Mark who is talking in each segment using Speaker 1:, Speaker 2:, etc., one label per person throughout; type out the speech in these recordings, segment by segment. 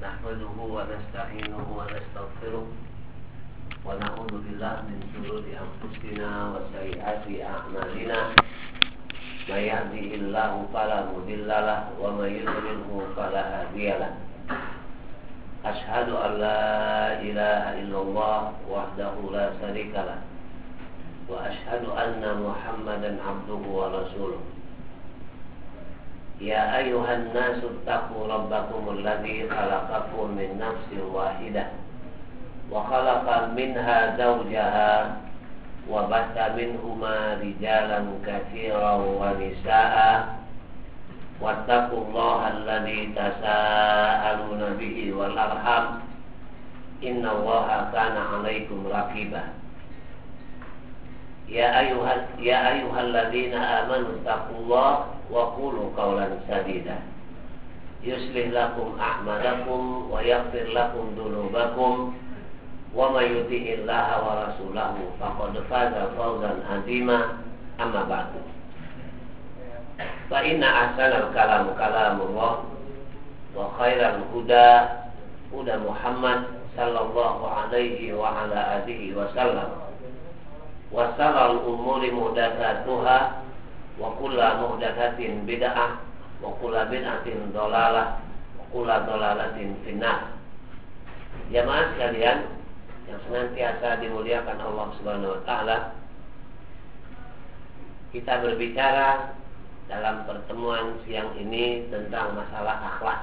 Speaker 1: Nahmaduhu wa nasta'inuhu wa nastaghfiruh wa na'udzu billahi min shururi anfusina wa sayyiati a'malina. May yahdihillahu fala mudilla lahu wa may yudlilhu fala hadiya lahu. Asyhadu an la ilaha illallah wahdahu la syarika lahu wa asyhadu anna Muhammadan abduhu wa rasuluh. Ya ayuhan nasu taqu rabbakumul ladzi khalaqakum min nafsin wahidah wa khalaqa minha zawjaha wa batha minhuma rijalan katsiran wa nisaa'a wattaqullaha alladzi tasaaluna bihi wal arham innallaha kana 'alaikum raqiba. Ya ayyuhalladzina amanu taqullaha wa qulu qawlan sadida yuslih lakum a'malakum wa yaghfir lakum dhunubakum wa may yuti'illaha wa rasulahu faqad faza fawzan 'azima. Amma ba'du. Fa inna ahsanal kalam kalamullah wa khairal huda huda Muhammad sallallahu alaihi wa ala alihi wa sallam. Wa sharral umuri muhdatsatuha wa kullu muhdatsatin bid'ah wa kullu bid'atin dhalalah wa kullu dhalalatin finnar. Jamaah sekalian yang senantiasa dimuliakan Allah Subhanahu wa taala, kita berbicara dalam pertemuan siang ini tentang masalah akhlak.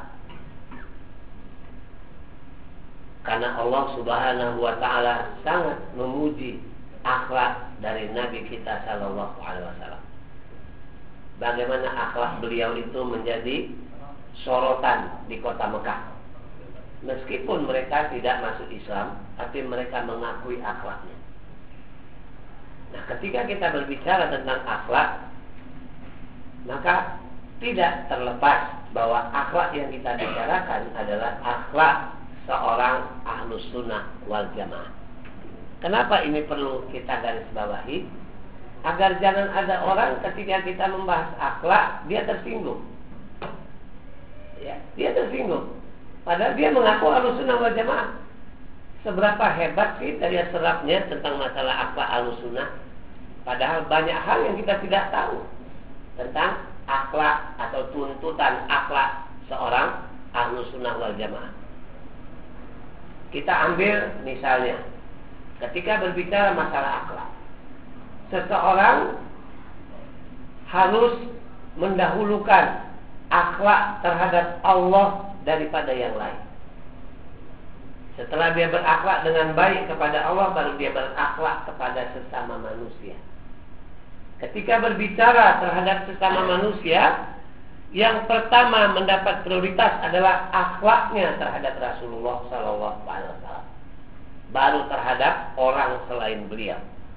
Speaker 1: Karena Allah Subhanahu wa taala sangat memuji akhlak dari Nabi kita sallallahu alaihi wasallam. Bagaimana akhlak beliau itu menjadi sorotan di kota Mekah. Meskipun mereka tidak masuk Islam, tapi mereka mengakui akhlaknya. Nah, ketika kita berbicara tentang akhlak, maka tidak terlepas bahwa akhlak yang kita bicarakan adalah akhlak seorang ahlus sunnah wal jamaah. Kenapa ini perlu kita garis bawahi? Agar jangan ada orang ketika kita membahas akhlak dia tersinggung. Ya, dia tersinggung. Padahal dia mengaku Ahlussunnah wal Jamaah. Seberapa hebat sih daya serapnya tentang masalah akhlak Ahlussunnah? Padahal banyak hal yang kita tidak tahu tentang akhlak atau tuntutan akhlak seorang Ahlussunnah wal Jamaah. Kita ambil misalnya ketika berbicara masalah akhlak, seseorang harus mendahulukan akhlak terhadap Allah daripada yang lain. Setelah dia berakhlak dengan baik kepada Allah, baru dia berakhlak kepada sesama manusia. Ketika berbicara terhadap sesama manusia, yang pertama mendapat prioritas adalah akhlaknya terhadap Rasulullah SAW, baru terhadap orang selain beliau.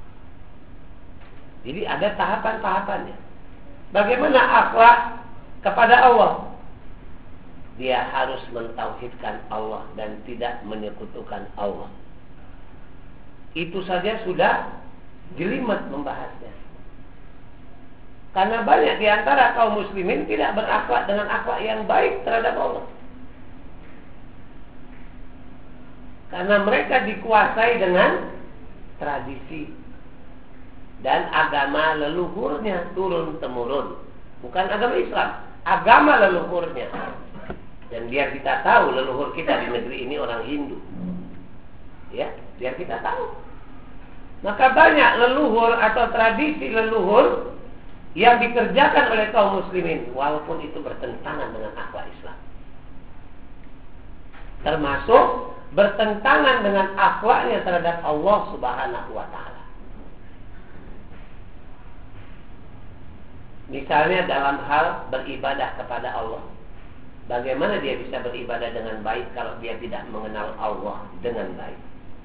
Speaker 1: Jadi ada tahapan-tahapannya. Bagaimana akhlak kepada Allah? Dia harus mentauhidkan Allah dan tidak menyekutukan Allah. Itu saja sudah jelimet membahasnya. Karena banyak di antara kaum muslimin tidak berakhlak dengan akhlak yang baik terhadap Allah. Karena mereka dikuasai dengan tradisi dan agama leluhurnya turun-temurun. Bukan agama Islam, agama leluhurnya. Dan biar kita tahu leluhur kita di negeri ini orang Hindu. Ya, biar kita tahu. Maka banyak leluhur atau tradisi leluhur yang dikerjakan oleh kaum muslimin, walaupun itu bertentangan dengan akhlak Islam. Termasuk bertentangan dengan akhlaknya terhadap Allah Subhanahu wa taala. Misalnya dalam hal beribadah kepada Allah. Bagaimana dia bisa beribadah dengan baik kalau dia tidak mengenal Allah dengan baik?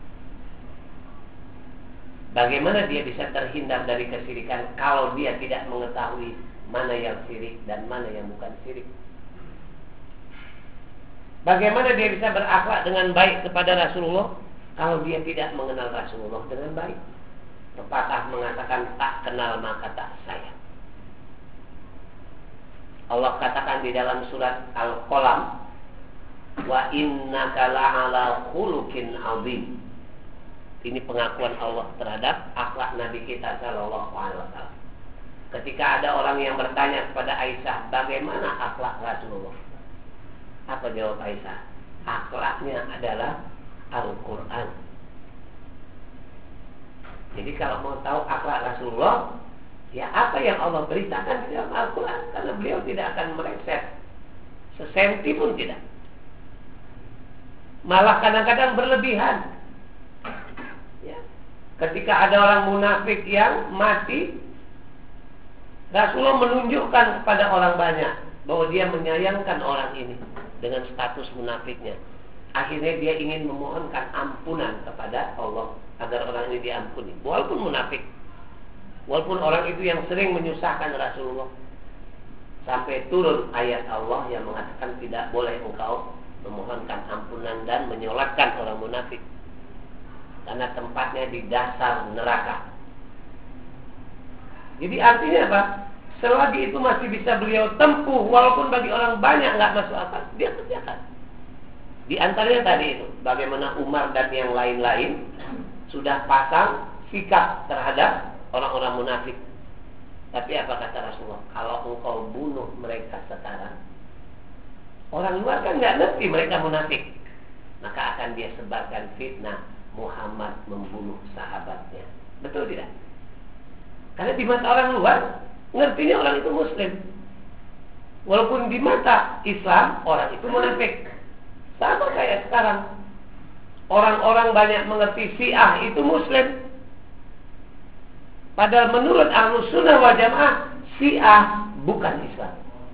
Speaker 1: Bagaimana dia bisa terhindar dari kesyirikan kalau dia tidak mengetahui mana yang syirik dan mana yang bukan syirik? Bagaimana dia bisa berakhlak dengan baik kepada Rasulullah kalau dia tidak mengenal Rasulullah dengan baik? Pepatah mengatakan tak kenal maka tak sayang. Allah katakan di dalam surat Al-Qalam Wa innaka la'ala khuluqin 'adzim. Ini pengakuan Allah terhadap akhlak Nabi kita sallallahu alaihi wasallam. Ketika ada orang yang bertanya kepada Aisyah, bagaimana akhlak Rasulullah? Apa jawab Aisyah? Akhlaknya adalah Al-Quran. Jadi kalau mau tahu akhlak Rasulullah, ya apa yang Allah beritakan di dalam Al-Quran. Karena beliau tidak akan meleset sesenti pun tidak. Malah kadang-kadang berlebihan. Ya. Ketika ada orang munafik yang mati, Rasulullah menunjukkan kepada orang banyak bahwa dia menyayangkan orang ini dengan status munafiknya. Akhirnya dia ingin memohonkan ampunan kepada Allah agar orang ini diampuni, walaupun munafik, walaupun orang itu yang sering menyusahkan Rasulullah. Sampai turun ayat Allah yang mengatakan tidak boleh engkau memohonkan ampunan dan menyolatkan orang munafik, karena tempatnya di dasar neraka. Jadi artinya apa? Selagi itu masih bisa beliau tempuh, walaupun bagi orang banyak nggak masuk akal, dia kerjakan. Di antaranya tadi itu, bagaimana Umar dan yang lain-lain sudah pasang sikap terhadap orang-orang munafik. Tapi apa kata Rasulullah? Kalau engkau bunuh mereka sekarang, orang luar kan nggak ngerti mereka munafik, maka akan dia sebarkan fitnah Muhammad membunuh sahabatnya. Betul tidak? Karena di mata orang luar ngertinya orang itu Muslim, walaupun di mata Islam orang itu munafik. Sama kayak sekarang, orang-orang banyak mengerti Syiah itu Muslim, padahal menurut Ahlus Sunnah wal Jamaah Syiah bukan Islam.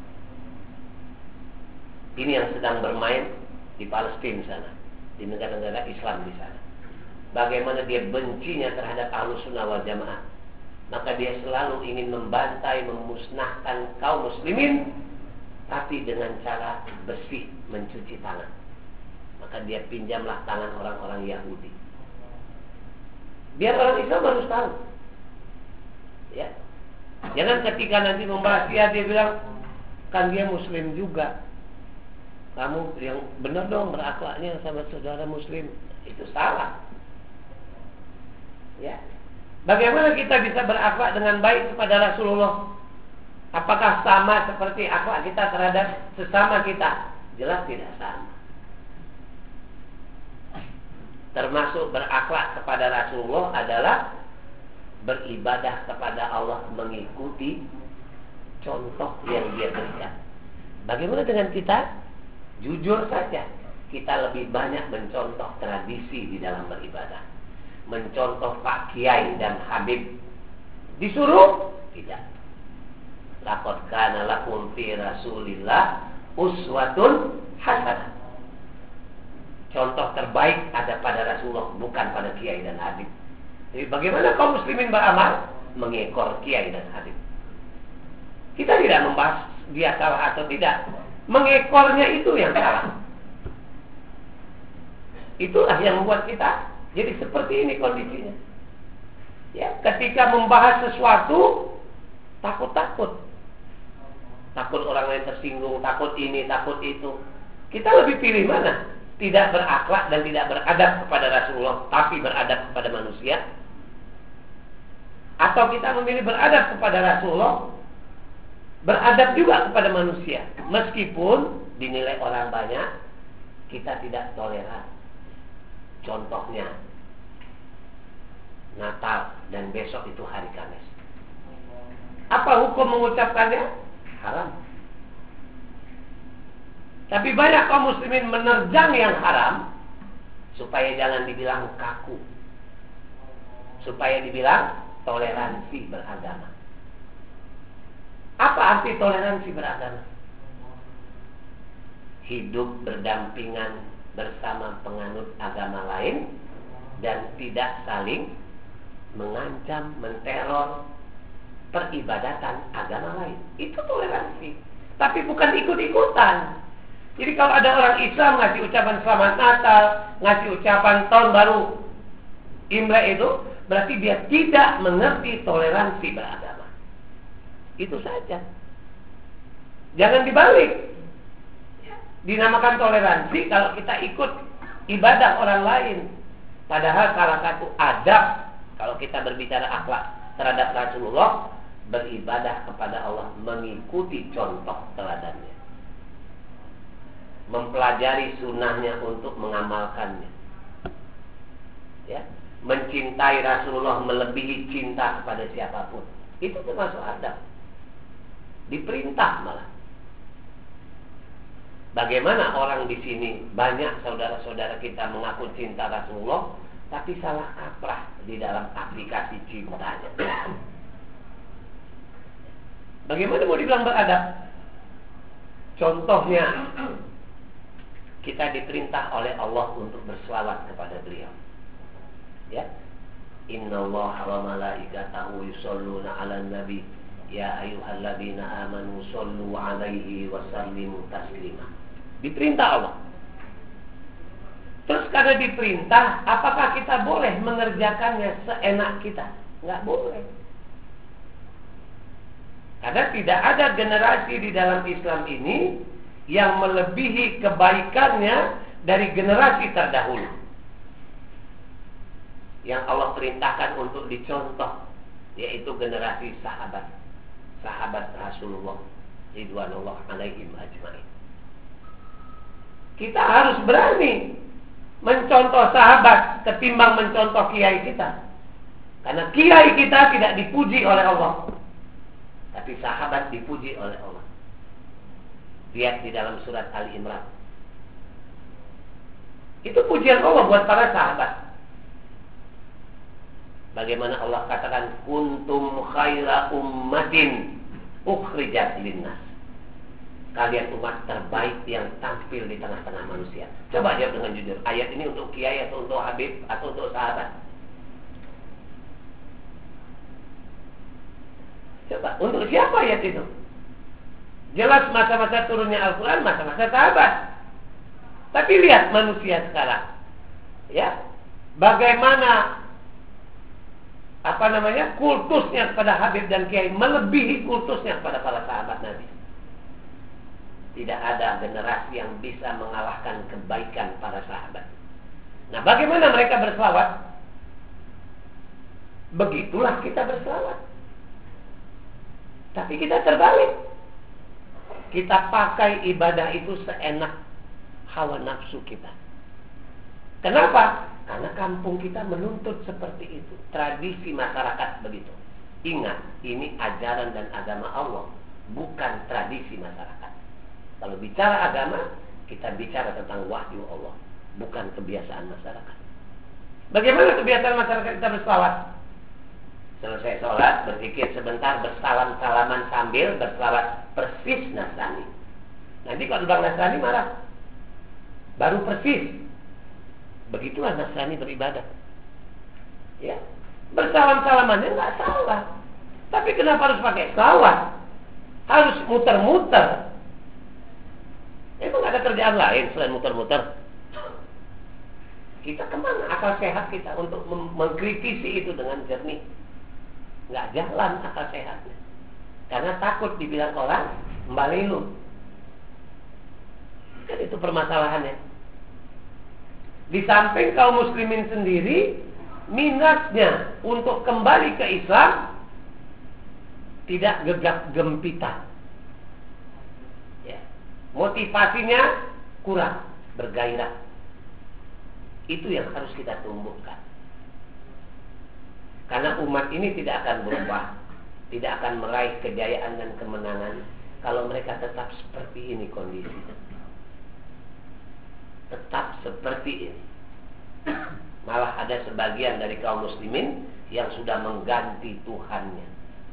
Speaker 1: Ini yang sedang bermain di Palestina sana, di negara-negara Islam di sana. Bagaimana dia bencinya terhadap Ahlus Sunnah wal Jamaah, maka dia selalu ingin membantai, memusnahkan kaum muslimin, tapi dengan cara bersih, mencuci tangan. Maka dia pinjamlah tangan orang-orang Yahudi, biar orang Islam harus tahu. Ya, jangan ketika nanti membahas dia bilang, kan dia Muslim juga, kamu yang benar dong berakhlaknya sama saudara Muslim. Itu salah. Ya, bagaimana kita bisa berakhlak dengan baik kepada Rasulullah? Apakah sama seperti akhlak kita terhadap sesama kita? Jelas tidak sama. Termasuk berakhlak kepada Rasulullah adalah beribadah kepada Allah mengikuti contoh yang dia berikan. Bagaimana dengan kita? Jujur saja, kita lebih banyak mencontoh tradisi di dalam beribadah, mencontoh Pak Kiai dan Habib. Disuruh? Tidak. Laqad kana lakum fi Rasulillah uswatun hasanah. Contoh terbaik ada pada Rasulullah, bukan pada Kiai dan Habib. Jadi bagaimana kaum muslimin beramal? Mengekor Kiai dan Habib. Kita tidak membahas dia salah atau tidak. Mengekornya itu yang salah. Itulah yang membuat kita jadi seperti ini kondisinya. Ya, ketika membahas sesuatu takut-takut. Takut orang lain tersinggung, takut ini, takut itu. Kita lebih pilih mana? Tidak berakhlak dan tidak beradab kepada Rasulullah, tapi beradab kepada manusia. Atau kita memilih beradab kepada Rasulullah, beradab juga kepada manusia, meskipun dinilai orang banyak, kita tidak toleran. Contohnya Natal dan besok itu hari Kamis. Apa hukum mengucapkannya? Haram. Tapi banyak kaum muslimin menerjang yang haram supaya jangan dibilang kaku, supaya dibilang toleransi beragama. Apa arti toleransi beragama? Hidup berdampingan bersama penganut agama lain dan tidak saling mengancam, menteror peribadatan agama lain. Itu toleransi. Tapi bukan ikut-ikutan. Jadi kalau ada orang Islam ngasih ucapan selamat Natal, ngasih ucapan tahun baru Imlek, itu berarti dia tidak mengerti toleransi beragama. Itu saja. Jangan dibalik. dinamakan toleransi kalau kita ikut ibadah orang lain. Padahal salah satu adab kalau kita berbicara akhlak terhadap Rasulullah, beribadah kepada Allah mengikuti contoh teladannya, mempelajari sunnahnya untuk mengamalkannya, ya, mencintai Rasulullah melebihi cinta kepada siapapun. Itu termasuk adab, diperintah malah. Bagaimana orang di sini banyak saudara-saudara kita mengaku cinta Rasulullah, tapi salah kaprah di dalam aplikasi cintanya. Bagaimana mau dibilang beradab? Contohnya, kita diperintah oleh Allah untuk berselawat kepada beliau. Ya, Innallaha wa malaikatahu yusholluna 'alan nabi ya ayyuhalladzina amanu shollu 'alaihi wa sallimu taslima. Diperintah Allah. Terus karena diperintah, apakah kita boleh mengerjakannya seenak kita? Enggak boleh. Karena tidak ada generasi di dalam Islam ini yang melebihi kebaikannya dari generasi terdahulu yang Allah perintahkan untuk dicontoh, yaitu generasi sahabat Rasulullah ridwanullah alaihim ajmain. Kita harus berani mencontoh sahabat ketimbang mencontoh kiai kita. Karena kiai kita tidak dipuji oleh Allah, tapi sahabat dipuji oleh Allah. Lihat di dalam surat Ali Imran. Itu pujian Allah buat para sahabat. Bagaimana Allah katakan, kuntum khaira ummatin ukhrijat linnas. Kalian umat terbaik yang tampil di tengah-tengah manusia. Coba jawab dengan jujur. Ayat ini untuk kiai atau untuk habib atau untuk sahabat? Coba, untuk siapa ayat itu? Jelas masa-masa turunnya Al-Quran, masa-masa sahabat. Tapi lihat manusia sekarang, ya, bagaimana kultusnya kepada habib dan kiai melebihi kultusnya kepada para sahabat Nabi. Tidak ada generasi yang bisa mengalahkan kebaikan para sahabat. Nah, bagaimana mereka berselawat? Begitulah kita berselawat. Tapi kita terbalik. Kita pakai ibadah itu seenak hawa nafsu kita. Kenapa? Karena kampung kita menuntut seperti itu. Tradisi masyarakat begitu. Ingat, ini ajaran dan agama Allah, bukan tradisi masyarakat. Kalau bicara agama, kita bicara tentang wahyu Allah, bukan kebiasaan masyarakat. Bagaimana kebiasaan masyarakat kita berselawat? Selesai sholat, berzikir sebentar, bersalam-salaman sambil berselawat, persis Nasrani. Nanti kalau bilang Nasrani marah. Baru persis. Begitulah Nasrani beribadah. Ya, bersalam-salamannya nggak salah. Tapi kenapa harus pakai selawat? Harus muter-muter. Emang ada kerjaan lain selain muter-muter? Kita kemana akal sehat kita untuk mengkritisi itu dengan jernih? Nggak jalan akal sehatnya. Karena takut dibilang orang mbalilu. Kan itu permasalahannya. Di samping kaum muslimin sendiri, minatnya untuk kembali ke Islam tidak gegap gempitan. Motivasinya kurang bergairah. Itu yang harus kita tumbuhkan. Karena umat ini tidak akan berubah, tidak akan meraih kejayaan dan kemenangan kalau mereka tetap seperti ini kondisi. Tetap seperti ini. Malah ada sebagian dari kaum muslimin yang sudah mengganti Tuhannya.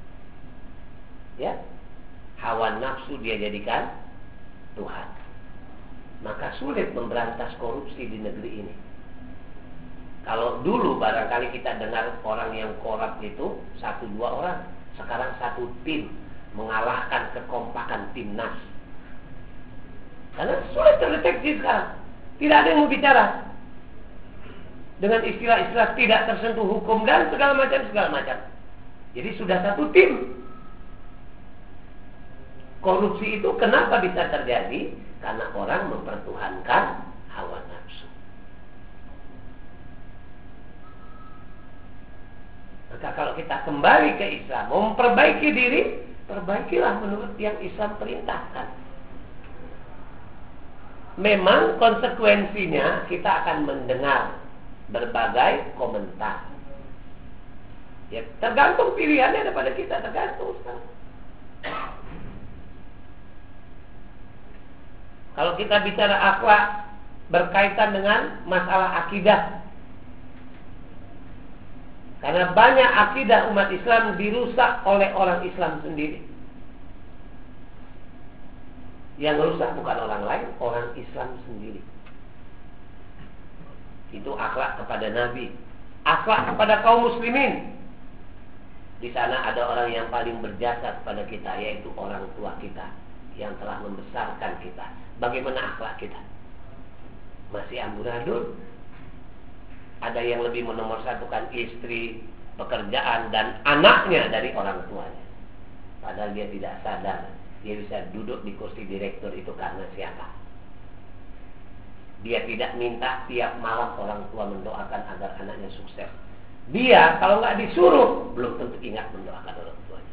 Speaker 1: Ya, hawa nafsu dia jadikan Tuhan. Maka sulit memberantas korupsi di negeri ini. Kalau dulu barangkali kita dengar orang yang korup itu 1-2 orang, sekarang 1 tim mengalahkan kekompakan timnas. Karena sulit terdeteksi sekarang. Tidak ada yang mau bicara dengan istilah-istilah tidak tersentuh hukum dan segala macam. Jadi sudah 1 tim. Korupsi itu kenapa bisa terjadi? Karena orang mempertuhankan hawa nafsu. Maka kalau kita kembali ke Islam, memperbaiki diri, perbaikilah menurut yang Islam perintahkan. Memang konsekuensinya kita akan mendengar berbagai komentar. Ya, tergantung pilihannya daripada kita, tergantung sekarang. Kalau kita bicara akhlak berkaitan dengan masalah akidah, karena banyak akidah umat Islam dirusak oleh orang Islam sendiri. Yang rusak bukan orang lain, orang Islam sendiri. Itu akhlak kepada Nabi, akhlak kepada kaum muslimin. Di sana ada orang yang paling berjasa kepada kita, yaitu orang tua kita yang telah membesarkan kita. Bagaimana akhlak kita? Masih amburadul? Ada yang lebih menomorsatukan istri, pekerjaan, dan anaknya dari orang tuanya. Padahal dia tidak sadar, dia bisa duduk di kursi direktur itu karena siapa? Dia tidak minta tiap malam orang tua mendoakan agar anaknya sukses. Dia kalau nggak disuruh belum tentu ingat mendoakan orang tuanya.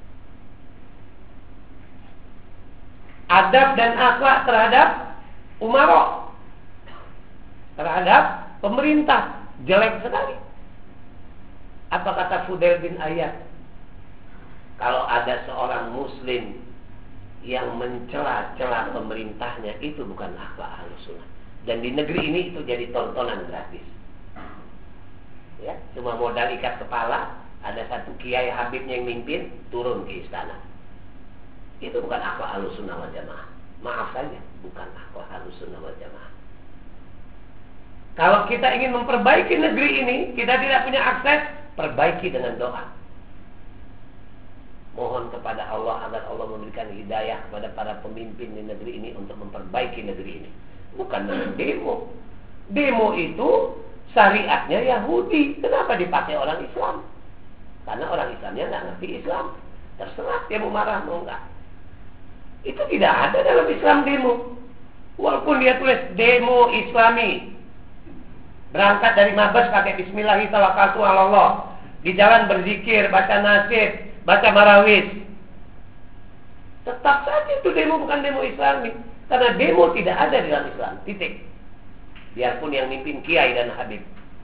Speaker 1: Adab dan akhlak terhadap umara, terhadap pemerintah jelek sekali. Apa kata Fudail bin Iyad? Kalau ada seorang muslim yang mencela-cela pemerintahnya, itu bukan akhlak Ahlussunnah. Dan di negeri ini itu jadi tontonan gratis. Ya, cuma modal ikat kepala, ada satu kiai habibnya yang mimpin, turun ke istana. Itu bukan akhlak Ahlussunnah wal Jamaah. Maaf saja, bukan akhlak Ahlussunnah wal Jamaah. Kalau kita ingin memperbaiki negeri ini, kita tidak punya akses, perbaiki dengan doa. Mohon kepada Allah agar Allah memberikan hidayah kepada para pemimpin di negeri ini untuk memperbaiki negeri ini. Bukan dengan demo. Demo itu syariatnya Yahudi. Kenapa dipakai orang Islam? Karena orang Islamnya nggak ngerti Islam. Terserah dia mau marah mau enggak. Itu tidak ada dalam Islam demo. Walaupun dia tulis demo Islami, berangkat dari Mabes pakai Bismillahirrahmanirrahim, di jalan berzikir, baca nasib, baca marawis, tetap saja itu demo bukan demo Islami. Karena demo tidak ada di dalam Islam. Titik. Biarpun yang mimpin kiai dan habib.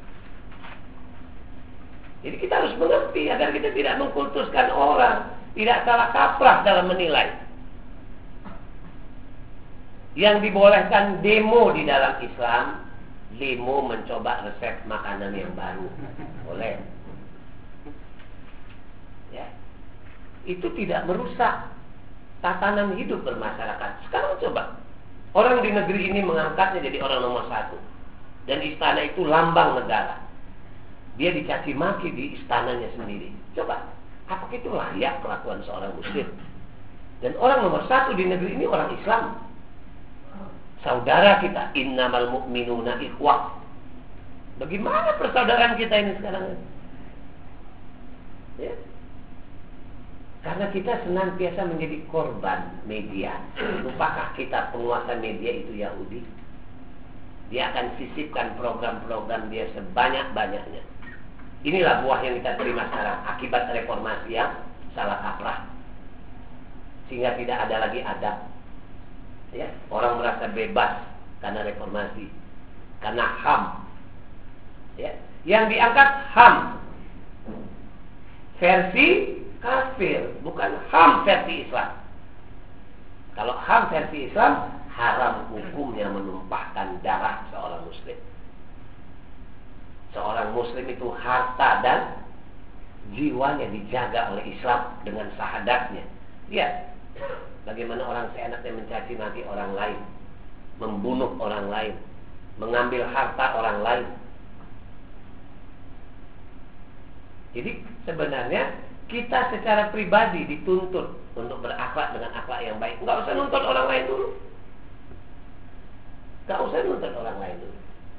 Speaker 1: Jadi kita harus mengerti agar kita tidak mengkultuskan orang, tidak salah kaprah dalam menilai. Yang dibolehkan demo di dalam Islam, demo mencoba resep makanan yang baru. Boleh. Ya. Itu tidak merusak tatanan hidup bermasyarakat. Sekarang coba, orang di negeri ini mengangkatnya jadi orang nomor 1. Dan istana itu lambang negara. Dia dicaci maki di istananya sendiri. Coba, apakah itu layak kelakuan seorang muslim? Dan orang nomor 1 di negeri ini orang Islam. Saudara kita, innamal mu'minuna ikhwah. Bagaimana persaudaraan kita ini sekarang? Ya. Karena kita senantiasa menjadi korban media. Lupakah kita penguasa media itu Yahudi? Dia akan sisipkan program-program dia sebanyak-banyaknya. Inilah buah yang kita terima sekarang akibat reformasi yang salah kaprah. Sehingga tidak ada lagi adab. Ya, orang merasa bebas karena reformasi, karena HAM. Ya, yang diangkat HAM versi kafir, bukan HAM versi Islam. Kalau HAM versi Islam, haram hukumnya menumpahkan darah seorang muslim. Seorang muslim itu harta dan jiwanya dijaga oleh Islam dengan syahadatnya. Ya, bagaimana orang seenaknya mencaci maki orang lain, membunuh orang lain, mengambil harta orang lain. Jadi sebenarnya kita secara pribadi dituntut untuk berakhlak dengan akhlak yang baik. Enggak usah nuntut orang lain dulu. Enggak usah nuntut orang lain dulu.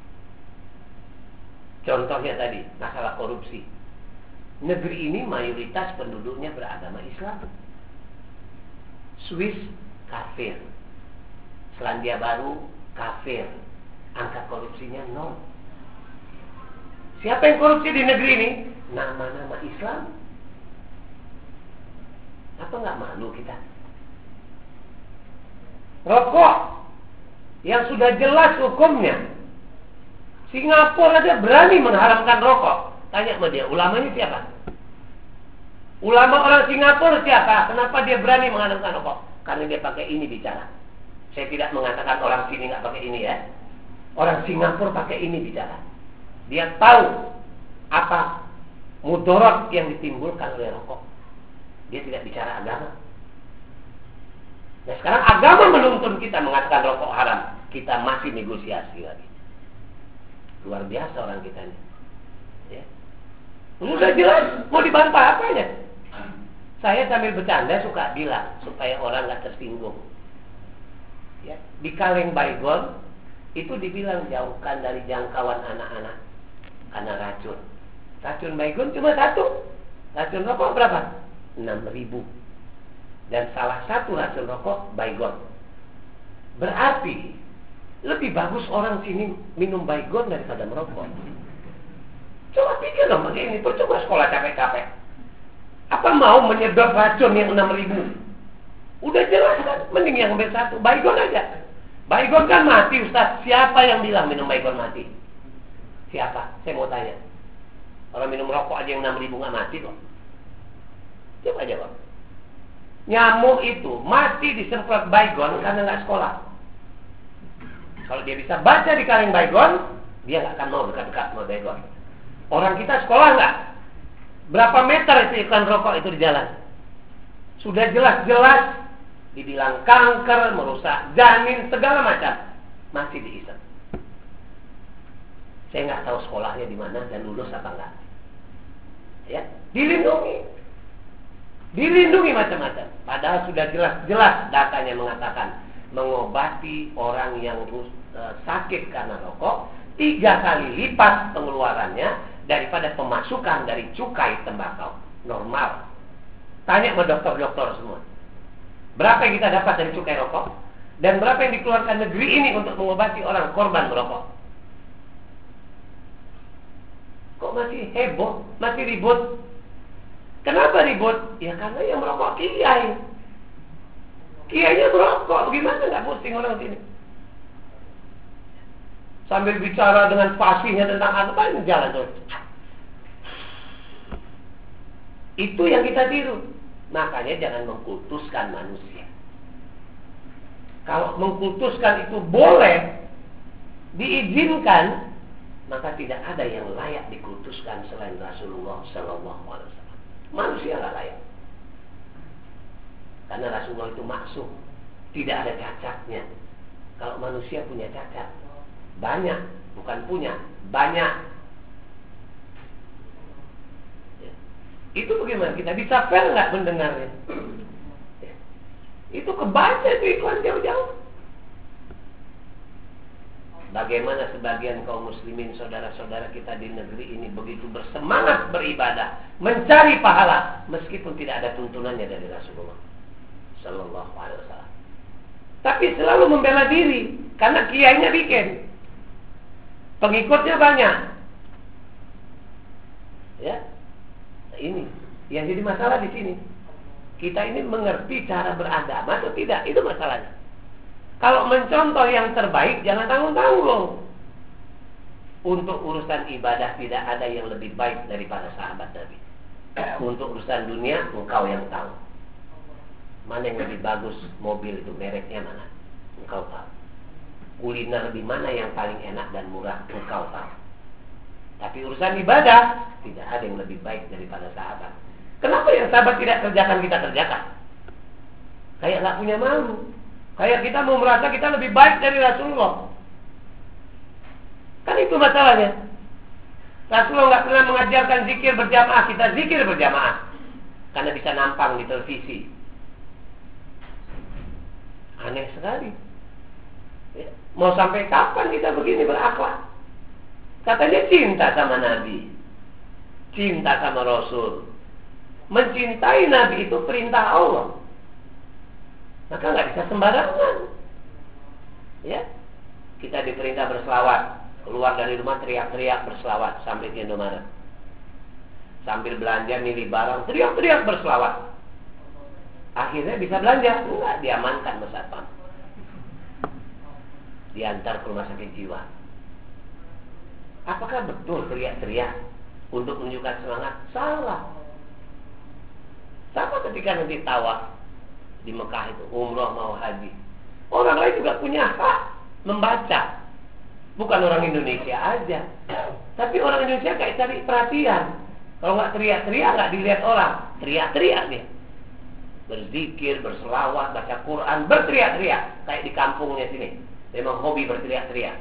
Speaker 1: Contohnya tadi, masalah korupsi. Negeri ini mayoritas penduduknya beragama Islam. Swiss kafir, Selandia Baru, kafir. Angka korupsinya 0. Siapa yang korupsi di negeri ini? Nama-nama Islam. Apa nggak malu kita? Rokok yang sudah jelas hukumnya. Singapura aja berani mengharamkan rokok. Tanya sama dia, ulamanya siapa? Ulama orang Singapura siapa? Kenapa dia berani mengharamkan rokok? Karena dia pakai ini bicara. Saya tidak mengatakan orang sini nggak pakai ini ya. Orang Singapura pakai ini bicara. Dia tahu apa mudarat yang ditimbulkan oleh rokok. Dia tidak bicara agama. Nah sekarang agama menuntun kita mengatakan rokok haram. Kita masih negosiasi lagi. Luar biasa orang kita ini. Ya. Sudah jelas, mau dibantah apanya? Saya sambil bercanda suka bilang supaya orang nggak tersinggung. Ya. Di Kaleng Baygon itu dibilang jauhkan dari jangkauan anak-anak karena racun. Racun Baygon cuma 1. Racun rokok berapa? 6.000. Dan salah satu racun rokok Baygon. Berarti lebih bagus orang sini minum Baygon daripada merokok. Coba pikir dong begini, percuma sekolah capek-capek. Apa mau menyedot racun yang 6.000? Udah jelas kan, mending yang ambil 1. Baygon aja. Baygon kan mati Ustaz. Siapa yang bilang minum Baygon mati? Siapa? Saya mau tanya. Orang minum rokok aja yang 6.000 gak mati kok. Coba jawab. Nyamuk itu mati disemprot Baygon karena gak sekolah. Kalau dia bisa baca di Kaleng Baygon, dia gak akan mau dekat-dekat sama Baygon. Orang kita sekolah gak? Berapa meter itu iklan rokok itu di jalan? Sudah jelas-jelas dibilang kanker, merusak janin, segala macam. Masih diisep. Saya nggak tahu sekolahnya di mana dan lulus apa enggak. Ya, dilindungi macam-macam. Padahal sudah jelas-jelas datanya mengatakan mengobati orang yang sakit karena rokok 3 kali lipat pengeluarannya daripada pemasukan dari cukai tembakau normal. Tanya sama dokter-dokter semua. Berapa yang kita dapat dari cukai rokok dan berapa yang dikeluarkan negeri ini untuk mengobati orang korban merokok? Kok masih heboh, masih ribut? Kenapa ribut? Ya karena yang merokok kiai. Kiainya merokok, gimana nggak pusing orang sini? Sambil bicara dengan fasihnya tentang apa yang jalan terus. Itu yang kita tiru. Makanya jangan mengkultuskan manusia. Kalau mengkultuskan itu boleh, diizinkan, maka tidak ada yang layak dikultuskan selain Rasulullah Sallallahu Alaihi Wasallam. Manusia nggak layak. Karena Rasulullah itu maksum, tidak ada cacatnya. Kalau manusia punya cacat, banyak, bukan punya, banyak. Itu bagaimana? Kita bisa fair nggak mendengarnya? Itu kebaca itu iklan jauh-jauh. Bagaimana sebagian kaum muslimin saudara-saudara kita di negeri ini begitu bersemangat beribadah, mencari pahala meskipun tidak ada tuntunannya dari Rasulullah Sallallahu Alaihi Wasallam. Tapi selalu membela diri karena kiainya bikin, pengikutnya banyak. Ya. Ini yang jadi masalah di sini. Kita ini mengerti cara beragama atau tidak, itu masalahnya. Kalau mencontoh yang terbaik, jangan tanggung-tanggung. Untuk urusan ibadah tidak ada yang lebih baik daripada sahabat Nabi. Untuk urusan dunia, engkau yang tahu. Mana yang lebih bagus mobil itu, mereknya mana? Engkau tahu. Kuliner di mana yang paling enak dan murah, engkau tahu. Tapi urusan ibadah tidak ada yang lebih baik daripada sahabat. Kenapa yang sahabat tidak kerjakan kita kerjakan? Kayak nggak punya malu. Kayak kita mau merasa kita lebih baik dari Rasulullah. Kan itu masalahnya. Rasulullah nggak pernah mengajarkan zikir berjamaah, kita zikir berjamaah karena bisa nampang di televisi. Aneh sekali. Ya. Mau sampai kapan kita begini berakhlak? Katanya cinta sama Nabi, cinta sama Rasul. Mencintai Nabi itu perintah Allah. Maka nggak bisa sembarangan. Ya, kita diperintah berselawat. Keluar dari rumah teriak-teriak berselawat sampai ke Indomaret. Sambil belanja milih barang, teriak-teriak berselawat. Akhirnya bisa belanja, enggak, diamankan Mas Satpam. Diantar ke rumah sakit jiwa. Apakah betul teriak-teriak untuk menunjukkan semangat? Salah. Sama ketika nanti tawaf di Mekah itu, umroh mau haji. Orang lain juga punya hak membaca. Bukan orang Indonesia aja. Tapi orang Indonesia kayak cari perhatian. Kalau nggak teriak-teriak, nggak dilihat orang. Teriak-teriak dia. Berzikir, berselawat, baca Quran, berteriak-teriak. Kayak di kampungnya sini. Memang hobi berteriak-teriak.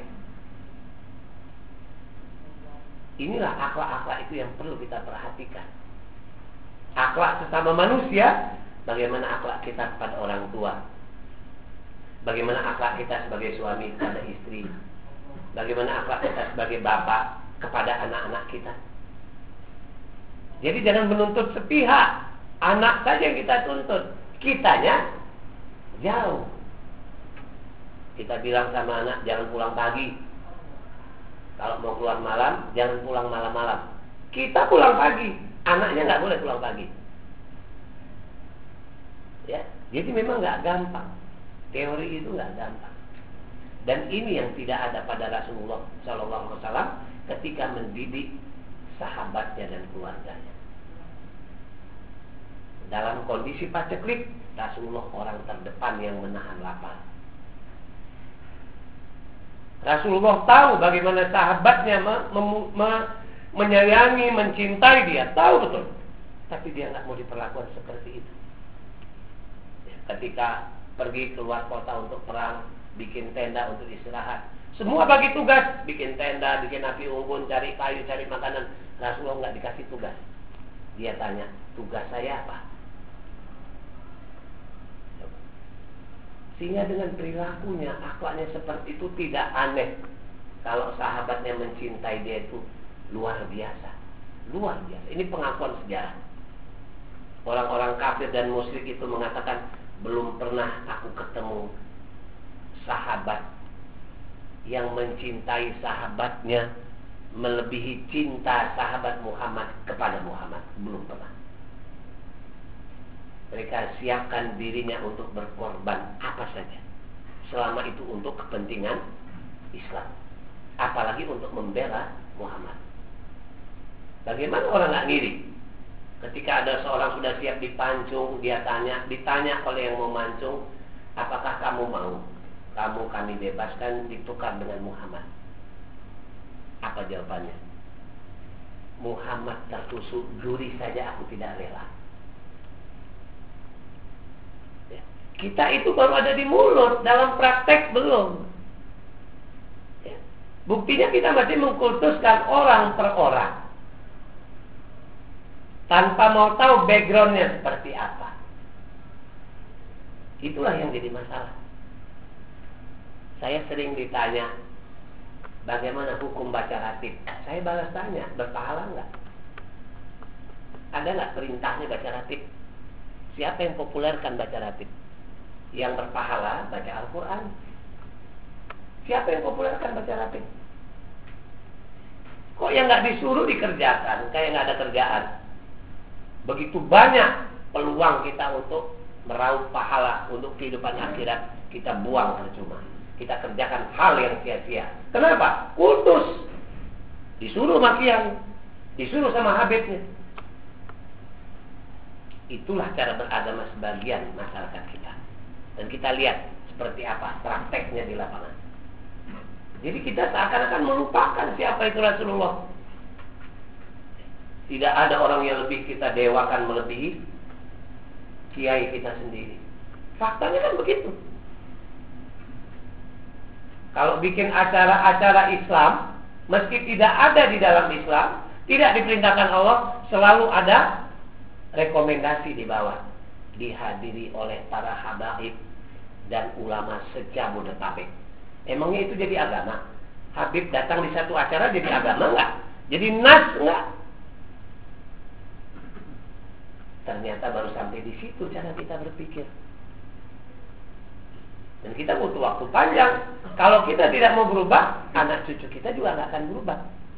Speaker 1: Inilah akhlak-akhlak itu yang perlu kita perhatikan. Akhlak sesama manusia. Bagaimana akhlak kita kepada orang tua. Bagaimana akhlak kita sebagai suami kepada istri. Bagaimana akhlak kita sebagai bapak kepada anak-anak kita. Jadi jangan menuntut sepihak. Anak saja yang kita tuntut. Kitanya jauh. Kita bilang sama anak, jangan pulang pagi. Kalau mau keluar malam, jangan pulang malam-malam. Kita pulang pagi. Anaknya nggak boleh pulang pagi. Ya, jadi memang nggak gampang. Teori itu nggak gampang. Dan ini yang tidak ada pada Rasulullah SAW ketika mendidik sahabatnya dan keluarganya. Dalam kondisi paceklik, Rasulullah orang terdepan yang menahan lapar. Rasulullah tahu bagaimana sahabatnya menyayangi, mencintai dia, tahu betul. Tapi dia nggak mau diperlakukan seperti itu. Ketika pergi keluar kota untuk perang, bikin tenda untuk istirahat. Semua bagi tugas, bikin tenda, bikin api unggun, cari kayu, cari makanan. Rasulullah nggak dikasih tugas. Dia tanya, tugas saya apa? Sehingga dengan perilakunya, akhlaknya seperti itu tidak aneh. Kalau sahabatnya mencintai dia itu luar biasa. Luar biasa. Ini pengakuan sejarah. Orang-orang kafir dan musyrik itu mengatakan, belum pernah aku ketemu sahabat yang mencintai sahabatnya melebihi cinta sahabat Muhammad kepada Muhammad. Belum pernah. Mereka siapkan dirinya untuk berkorban apa saja, selama itu untuk kepentingan Islam, apalagi untuk membela Muhammad. Bagaimana orang nggak ngiri ketika ada seorang sudah siap dipancung, ditanya oleh yang mau mancung, apakah kamu mau kami bebaskan ditukar dengan Muhammad? Apa jawabannya? Muhammad tertusuk duri saja aku tidak rela. Kita itu baru ada di mulut, dalam praktek belum. Ya. Buktinya kita masih mengkultuskan orang per orang, tanpa mau tahu backgroundnya seperti apa. Itulah yang jadi masalah. Saya sering ditanya, bagaimana hukum baca ratib? Saya balas tanya, berpahala enggak? Ada enggak perintahnya baca ratib? Siapa yang populerkan baca ratib? Yang berpahala baca Al-Quran. Siapa yang populerkan baca ratib? Kok yang nggak disuruh dikerjakan, kayak nggak ada kerjaan? Begitu banyak peluang kita untuk meraup pahala untuk kehidupan akhirat, kita buang percuma. Kita kerjakan hal yang sia-sia. Kenapa? Kultus. Disuruh makian, disuruh sama habibnya. Itulah cara beragama sebagian masyarakat kita. Dan kita lihat seperti apa prakteknya di lapangan. Jadi kita seakan-akan melupakan siapa itu Rasulullah. Tidak ada orang yang lebih kita dewakan melebihi kiai kita sendiri. Faktanya kan begitu. Kalau bikin acara-acara Islam, meski tidak ada di dalam Islam, tidak diperintahkan Allah, selalu ada rekomendasi di bawah. Dihadiri oleh para habaib dan ulama sejabodetabek. Emangnya itu jadi agama? Habib datang di satu acara jadi agama enggak? Jadi nas enggak? Ternyata baru sampai di situ cara kita berpikir. Dan kita butuh waktu panjang. Kalau kita tidak mau berubah, anak cucu kita juga nggak akan berubah.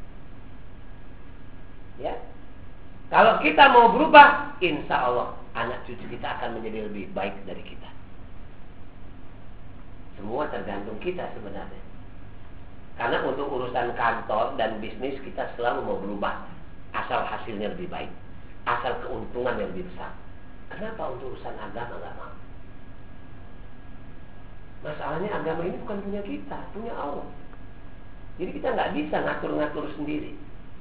Speaker 1: Ya, kalau kita mau berubah, insya Allah anak cucu kita akan menjadi lebih baik dari kita. Semua tergantung kita sebenarnya. Karena untuk urusan kantor dan bisnis kita selalu mau berubah, asal hasilnya lebih baik, asal keuntungan yang lebih besar. Kenapa untuk urusan agama nggak mau? Masalahnya agama ini bukan punya kita, punya Allah. Jadi kita nggak bisa ngatur-ngatur sendiri.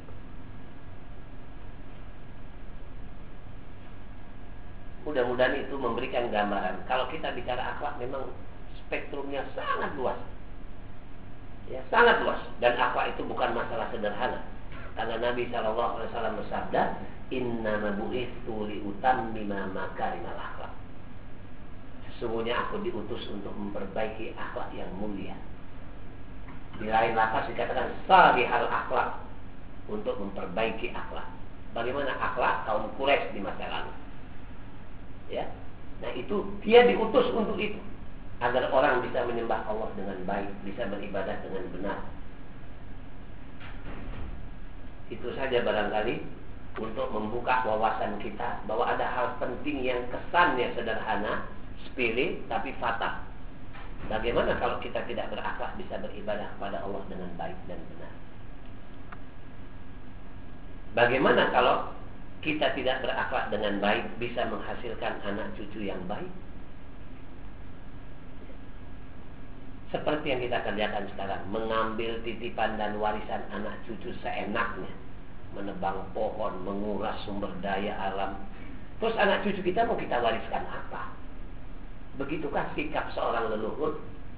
Speaker 1: Mudah-mudahan itu memberikan gambaran. Kalau kita bicara akhlak, memang spektrumnya sangat luas. Ya, sangat luas. Dan akhlak itu bukan masalah sederhana. Karena Nabi SAW bersabda, "Innama bu'itsu liutammima makarimal akhlak." Sesungguhnya aku diutus untuk memperbaiki akhlak yang mulia. Di lain lafaz dikatakan salihal akhlak, untuk memperbaiki akhlak. Bagaimana akhlak kaum Quraisy di masa lalu? Ya, nah itu dia diutus untuk itu, agar orang bisa menyembah Allah dengan baik, bisa beribadah dengan benar. Itu saja barangkali untuk membuka wawasan kita bahwa ada hal penting yang kesannya sederhana, sepele tapi fatal. Bagaimana kalau kita tidak berakhlak bisa beribadah kepada Allah dengan baik dan benar? Bagaimana kalau kita tidak berakhlak dengan baik bisa menghasilkan anak cucu yang baik? Seperti yang kita kerjakan sekarang, mengambil titipan dan warisan anak cucu seenaknya, menebang pohon, menguras sumber daya alam. Terus anak cucu kita mau kita wariskan apa? Begitukah sikap seorang leluhur?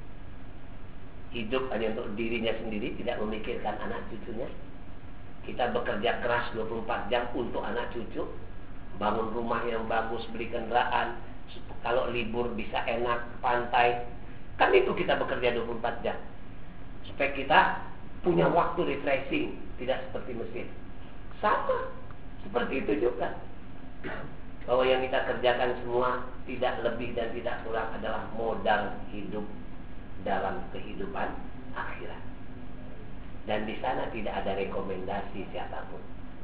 Speaker 1: Hidup hanya untuk dirinya sendiri, tidak memikirkan anak cucunya. Kita bekerja keras 24 jam untuk anak cucu, bangun rumah yang bagus, beli kendaraan, kalau libur bisa enak ke pantai. Kan itu kita bekerja 24 jam supaya kita punya waktu refreshing, tidak seperti mesin. Sama seperti itu juga, bahwa yang kita kerjakan semua tidak lebih dan tidak kurang adalah modal hidup dalam kehidupan akhirat. Dan di sana tidak ada rekomendasi siapapun.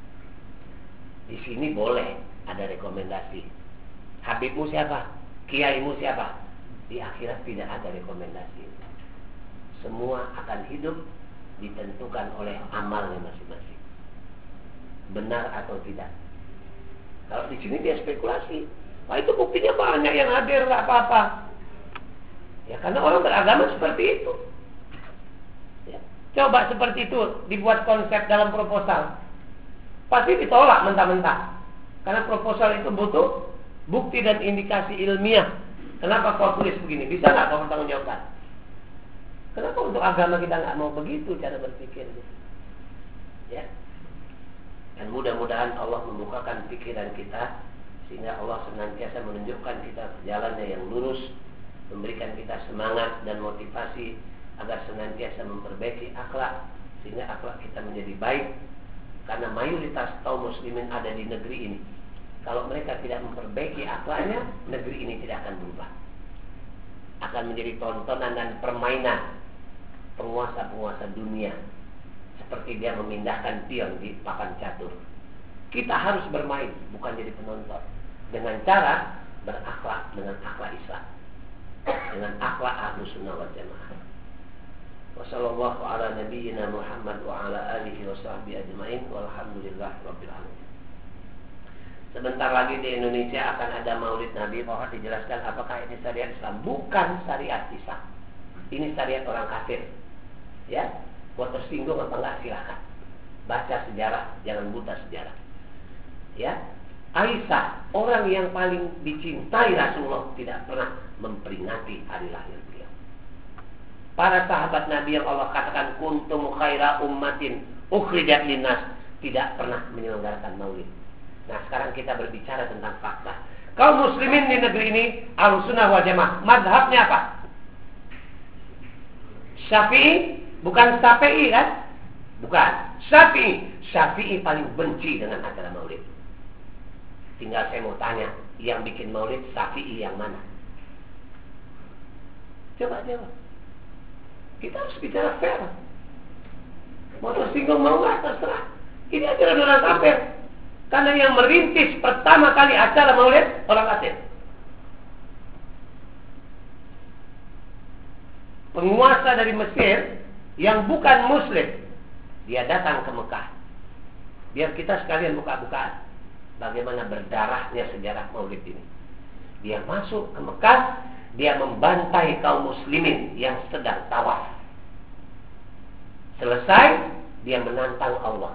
Speaker 1: Di sini boleh ada rekomendasi. Habibmu siapa? Kiaimu siapa? Di akhirat tidak ada rekomendasi. Semua akan hidup ditentukan oleh amalnya masing-masing. Benar atau tidak. Kalau di sini dia spekulasi. Wah, itu buktinya banyak yang hadir, nggak apa-apa. Ya karena orang beragama seperti itu. Ya. Coba seperti itu dibuat konsep dalam proposal, pasti ditolak mentah-mentah. Karena proposal itu butuh bukti dan indikasi ilmiah. Kenapa kau tulis begini? Bisa nggak kau bertanggungjawabkan? Kenapa untuk agama kita nggak mau begitu cara berpikir? Ya. Dan mudah-mudahan Allah membukakan pikiran kita sehingga Allah senantiasa menunjukkan kita jalannya yang lurus, memberikan kita semangat dan motivasi agar senantiasa memperbaiki akhlak sehingga akhlak kita menjadi baik. Karena mayoritas kaum muslimin ada di negeri ini. Kalau mereka tidak memperbaiki akhlaknya, negeri ini tidak akan berubah. Akan menjadi tontonan dan permainan penguasa-penguasa dunia. Seperti dia memindahkan pion di papan catur. Kita harus bermain, bukan jadi penonton. Dengan cara berakhlak dengan akhlak Islam, dengan akhlak Ahlus Sunnah wal Jamaah. Wassallallahu ala nabiyyina Muhammad wa ala alihi wa sahbihi ajma'in walhamdulillahi rabbil alamin. Sebentar lagi di Indonesia akan ada Maulid Nabi. Mohon dijelaskan apakah ini syariat Islam? Bukan syariat Islam. Ini syariat orang kafir. Ya, mau tersinggung apa enggak silakan. Baca sejarah, jangan buta sejarah. Ya, Aisyah, orang yang paling dicintai Rasulullah, tidak pernah memperingati hari lahir beliau. Para sahabat Nabi yang Allah katakan kuntum khaira ummatin ukhrijat linnas, tidak pernah menyelenggarakan Maulid. Nah, sekarang kita berbicara tentang fakta. Kaum muslimin di negeri ini Ahlus Sunnah wal Jamaah, mazhabnya apa? Syafi'i, bukan Syafi'i kan? Bukan. Syafi'i paling benci dengan acara Maulid. Tinggal saya mau tanya, yang bikin Maulid Syafi'i yang mana? Coba jawab. Kita harus bicara fair. Mau tersinggung mau nggak terserah. Ini ajaran orang kafir. Karena yang merintis pertama kali acara maulid orang kafir. Penguasa dari Mesir yang bukan Muslim, dia datang ke Mekah. Biar kita sekalian buka-bukaan bagaimana berdarahnya sejarah maulid ini. Dia masuk ke Mekah, dia membantai kaum muslimin yang sedang tawaf. Selesai, dia menantang Allah.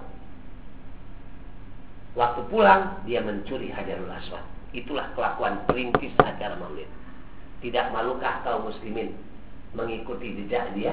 Speaker 1: Waktu pulang, dia mencuri Hajarul Aswad. Itulah kelakuan perintis acara maulid. Tidak malukah kaum muslimin mengikuti jejak dia?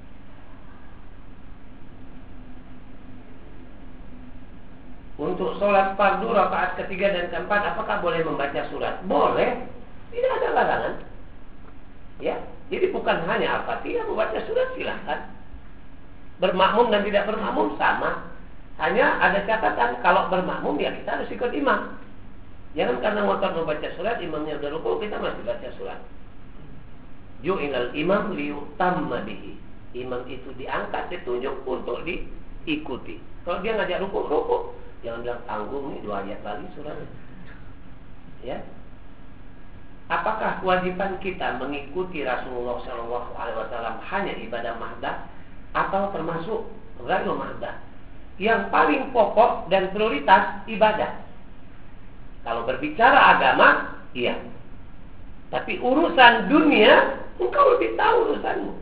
Speaker 1: Untuk sholat fardu rakaat ketiga dan keempat, apakah boleh membaca surat? Boleh, tidak ada larangan. Ya, jadi bukan hanya Al-Fatihah, membaca surat silahkan. Bermakmum dan tidak bermakmum sama. Hanya ada catatan, kalau bermakmum ya kita harus ikut imam. Jangan karena motor membaca surat, imamnya udah rukuk, kita masih baca surat. Ju'ilal imam liyutamma bihi. Imam itu diangkat, ditunjuk untuk diikuti. Kalau dia ngajak rukuk. Jangan bilang tanggung nih 2 ayat lagi suratnya. Ya. Apakah kewajiban kita mengikuti Rasulullah SAW hanya ibadah mahdah atau termasuk ghairu mahdah? Yang paling pokok dan prioritas ibadah. Kalau berbicara agama, iya. Tapi urusan dunia, engkau lebih tahu urusanmu.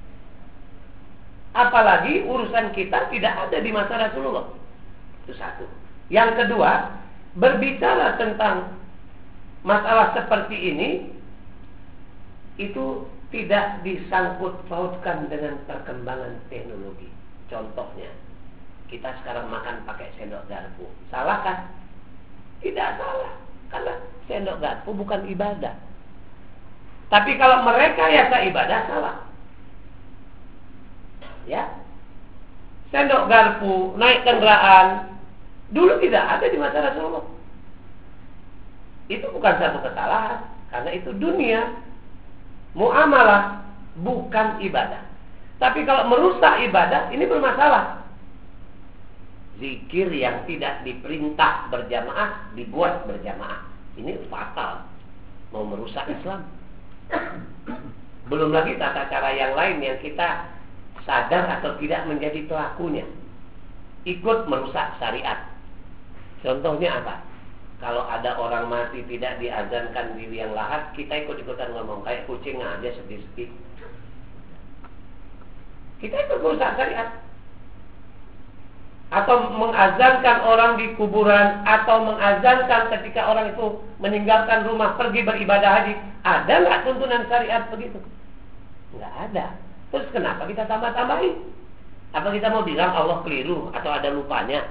Speaker 1: Apalagi urusan kita tidak ada di masa Rasulullah. Itu satu. Yang kedua, berbicara tentang masalah seperti ini, itu tidak disangkut pautkan dengan perkembangan teknologi. Contohnya, kita sekarang makan pakai sendok garpu. Salah kan? Tidak salah. Karena sendok garpu bukan ibadah. Tapi kalau mereka yasa ibadah, salah. Ya. Sendok garpu, naik kendaraan, dulu tidak ada di masa Rasulullah. Itu bukan satu kesalahan. Karena itu dunia. Muamalah, bukan ibadah. Tapi kalau merusak ibadah, ini bermasalah. Zikir yang tidak diperintah berjamaah, dibuat berjamaah. Ini fatal. Mau merusak Islam. Belum lagi tata cara yang lain yang kita sadar atau tidak menjadi pelakunya. Ikut merusak syariat. Contohnya apa? Kalau ada orang mati tidak diazankan di liang lahat, kita ikut-ikutan ngomong kayak kucing aja sedih-sedih. Kita ikut merusak syariat. Atau mengazankan orang di kuburan, atau mengazankan ketika orang itu meninggalkan rumah pergi beribadah haji. Ada nggak tuntunan syariat begitu? Nggak ada. Terus kenapa kita tambah-tambahin? Apa kita mau bilang Allah keliru atau ada lupanya?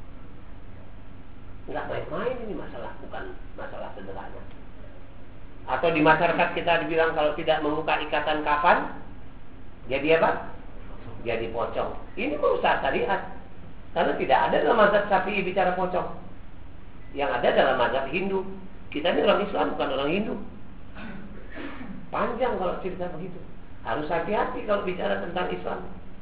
Speaker 1: Nggak main-main ini masalah, bukan masalah sederhana. Atau di masyarakat kita dibilang kalau tidak membuka ikatan kafan, jadi apa? Jadi pocong. Ini merusak syariat. Karena tidak ada dalam mazhab Syafi'i bicara pocong. Yang ada dalam mazhab Hindu. Kita ini orang Islam, bukan orang Hindu. Panjang kalau cerita begitu. Harus hati-hati kalau bicara tentang Islam.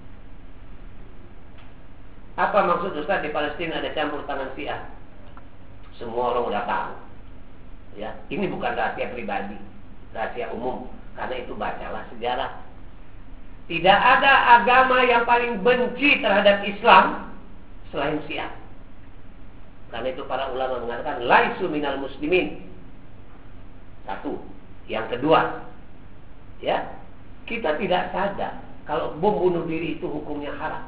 Speaker 1: Apa maksud Ustaz di Palestina ada campur tangan Syiah? Semua orang udah tahu. Ya, ini bukan rahasia pribadi, rahasia umum. Karena itu bacalah sejarah. Tidak ada agama yang paling benci terhadap Islam selain Syiah. Karena itu para ulama mengatakan laisu minal muslimin. Satu. Yang kedua, ya, kita tidak sadar kalau bom bunuh diri itu hukumnya haram.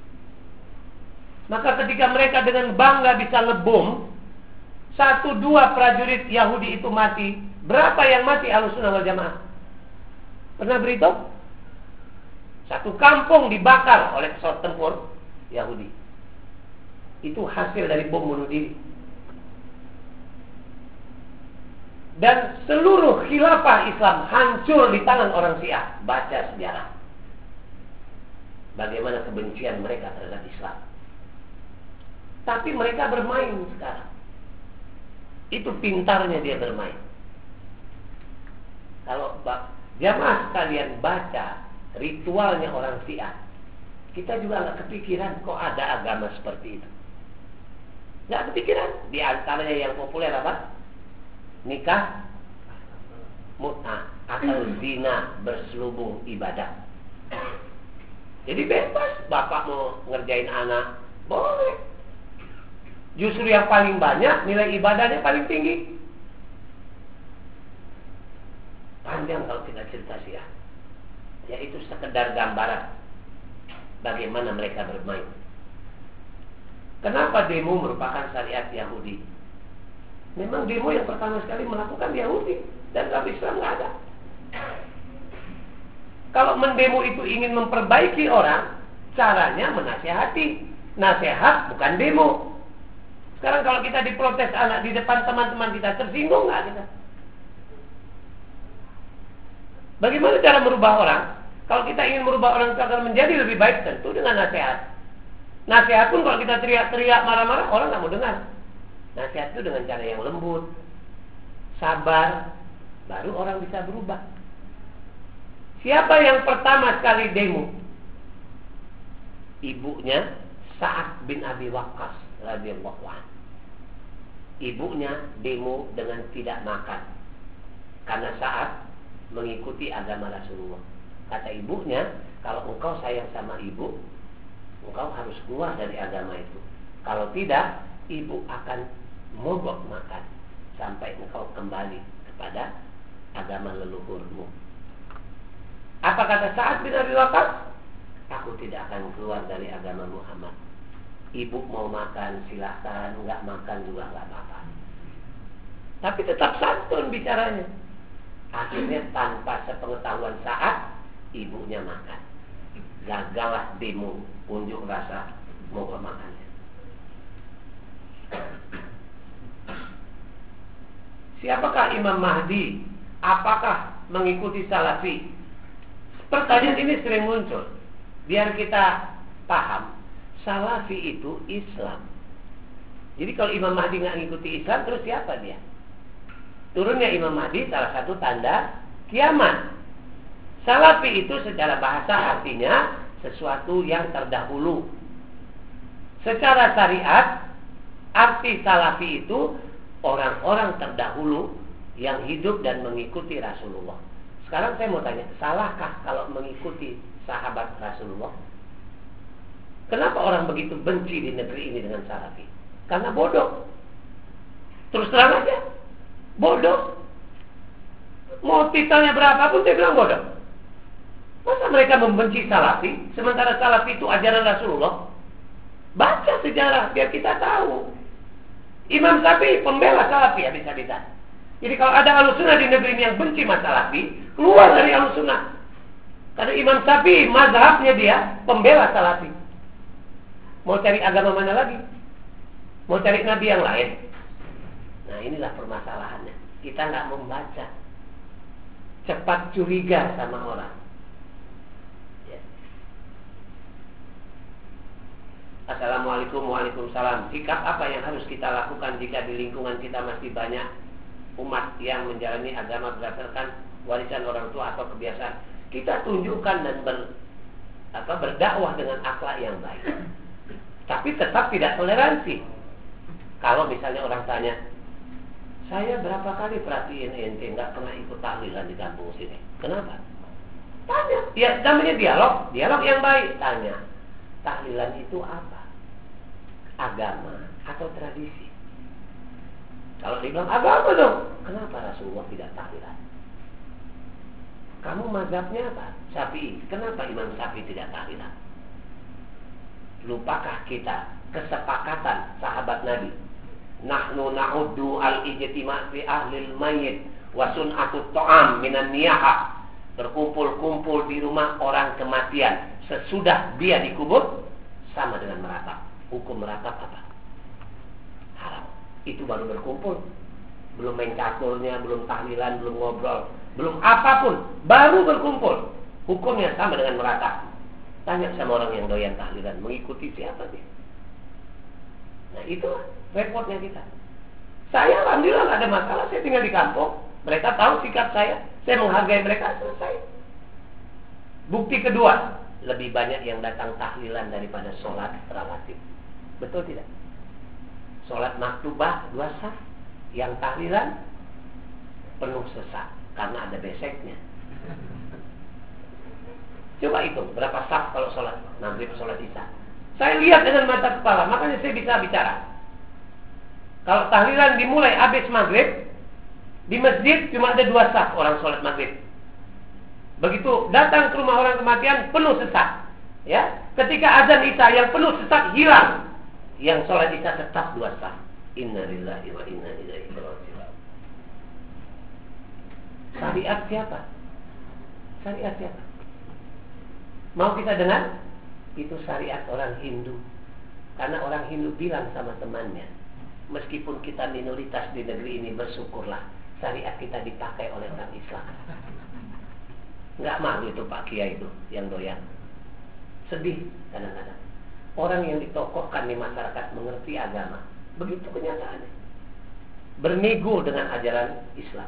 Speaker 1: Maka ketika mereka dengan bangga bisa ngebom 1-2 prajurit Yahudi itu mati, berapa yang mati Ahlussunnah wal Jamaah? Pernah beritahu? Satu kampung dibakar oleh pesawat tempur Yahudi. Itu hasil dari bom bunuh diri. Dan seluruh khilafah Islam hancur di tangan orang Syiah. Baca sejarah. Bagaimana kebencian mereka terhadap Islam. Tapi mereka bermain sekarang. Itu pintarnya dia bermain. Kalau Jamaah sekalian, baca ritualnya orang Syiah. Kita juga nggak kepikiran kok ada agama seperti itu. Nggak kepikiran. Di antaranya yang populer apa? Nikah mut'ah atau zina berselubung ibadah. Jadi bebas, bapak mau ngerjain anak, boleh. Justru yang paling banyak nilai ibadahnya paling tinggi. Panjang kalau kita cerita Syiah. Yaitu sekedar gambaran bagaimana mereka bermain. Kenapa demo merupakan syariat Yahudi? Memang demo yang pertama sekali melakukan Yahudi dan dalam Islam nggak ada. Kalau mendemo itu ingin memperbaiki orang, caranya menasihati. Nasihat bukan demo. Sekarang kalau kita diprotes anak di depan teman-teman kita, tersinggung nggak kita? Bagaimana cara merubah orang? Kalau kita ingin merubah orang agar menjadi lebih baik, tentu dengan nasihat. Nasihat pun kalau kita teriak-teriak, marah-marah, orang nggak mau dengar. Nasihat itu dengan cara yang lembut, sabar, baru orang bisa berubah. Siapa yang pertama sekali demo? Ibunya Sa'ad bin Abi Waqqas radhiyallahu anhu. Ibunya demo dengan tidak makan karena Sa'ad mengikuti agama Rasulullah. Kata ibunya, kalau engkau sayang sama ibu, engkau harus keluar dari agama itu. Kalau tidak, ibu akan mogok makan sampai engkau kembali kepada agama leluhurmu. Apa kata Sa'ad bin Abi Waqqas? Aku tidak akan keluar dari agama Muhammad. Ibu mau makan silakan, enggak makan juga enggak apa-apa. Tapi tetap santun bicaranya. Akhirnya tanpa sepengetahuan Sa'ad, ibunya makan. Gagallah demo unjuk rasa mogok makannya. Siapakah Imam Mahdi? Apakah mengikuti Salafi? Pertanyaan ini sering muncul. Biar kita paham, Salafi itu Islam. Jadi kalau Imam Mahdi nggak ngikuti Islam, terus siapa dia? Turunnya Imam Mahdi salah satu tanda kiamat. Salafi itu secara bahasa artinya sesuatu yang terdahulu. Secara syariat, arti Salafi itu orang-orang terdahulu yang hidup dan mengikuti Rasulullah. Sekarang saya mau tanya, salahkah kalau mengikuti sahabat Rasulullah? Kenapa orang begitu benci di negeri ini dengan Salafi? Karena bodoh. Terus terang aja, bodoh. Mau titelnya berapapun saya bilang bodoh. Masa mereka membenci Salafi, sementara Salafi itu ajaran Rasulullah? Baca sejarah biar kita tahu. Imam Syafi'i pembela Salafi habis-habisan. Jadi kalau ada Ahlussunnah di negeri ini yang benci Salafi, keluar dari Ahlussunnah. Karena Imam Syafi'i mazhabnya dia pembela Salafi. Mau cari agama mana lagi? Mau cari nabi yang lain? Nah, inilah permasalahannya. Kita nggak membaca. Cepat curiga sama orang. Ya. Assalamualaikum, waalaikumsalam. Sikap apa yang harus kita lakukan jika di lingkungan kita masih banyak umat yang menjalani agama berdasarkan warisan orang tua atau kebiasaan? Kita tunjukkan dan berdakwah dengan akhlak yang baik. Tapi tetap tidak toleransi. Kalau misalnya orang tanya, saya berapa kali perhatiin ente nggak pernah ikut tahlilan di kampung sini. Kenapa? Tanya. Ya, namanya dialog yang baik. Tanya, tahlilan itu apa? Agama atau tradisi? Kalau dibilang agama dong, kenapa Rasulullah tidak tahlilan? Kamu mazhabnya apa? Syafi'i. Kenapa Imam Syafi'i tidak tahlilan? Lupakah kita kesepakatan sahabat Nabi? Nahnu na'uddu al-ijtima' fi ahlil mayyit wa sun'atut ta'am minan niyaha. Berkumpul-kumpul di rumah orang kematian sesudah dia dikubur sama dengan meratap. Hukum meratap apa? Haram. Itu baru berkumpul. Belum main caturnya, belum tahlilan, belum ngobrol, belum apapun, baru berkumpul. Hukumnya sama dengan meratap. Tanya sama orang yang doyan tahlilan, mengikuti siapa dia? Nah, itulah repotnya kita. Saya alhamdulillah gak ada masalah, saya tinggal di kampung. Mereka tahu sikap saya menghargai mereka, selesai. Bukti kedua, lebih banyak yang datang tahlilan daripada sholat rawatib. Betul tidak? Sholat maktubah 2 saf, yang tahlilan penuh sesak karena ada beseknya. Coba hitung berapa saf kalau sholat maghrib, sholat isya. Saya lihat dengan mata kepala, makanya saya bisa bicara. Kalau tahlilan dimulai habis maghrib, di masjid cuma ada 2 saf orang sholat maghrib. Begitu datang ke rumah orang kematian, penuh sesak. Ya, ketika azan isya yang penuh sesak hilang, yang sholat isya tetap 2 saf. Inna lillahi wa inna ilaihi raji'un. Syariat siapa? Syariat siapa? Mau kita dengar? Itu syariat orang Hindu. Karena orang Hindu bilang sama temannya, meskipun kita minoritas di negeri ini, bersyukurlah syariat kita dipakai oleh orang Islam. Nggak malu itu Pak Kiai itu yang doyan. Sedih kadang-kadang. Orang yang ditokohkan di masyarakat mengerti agama, begitu kenyataannya. Bernego dengan ajaran Islam.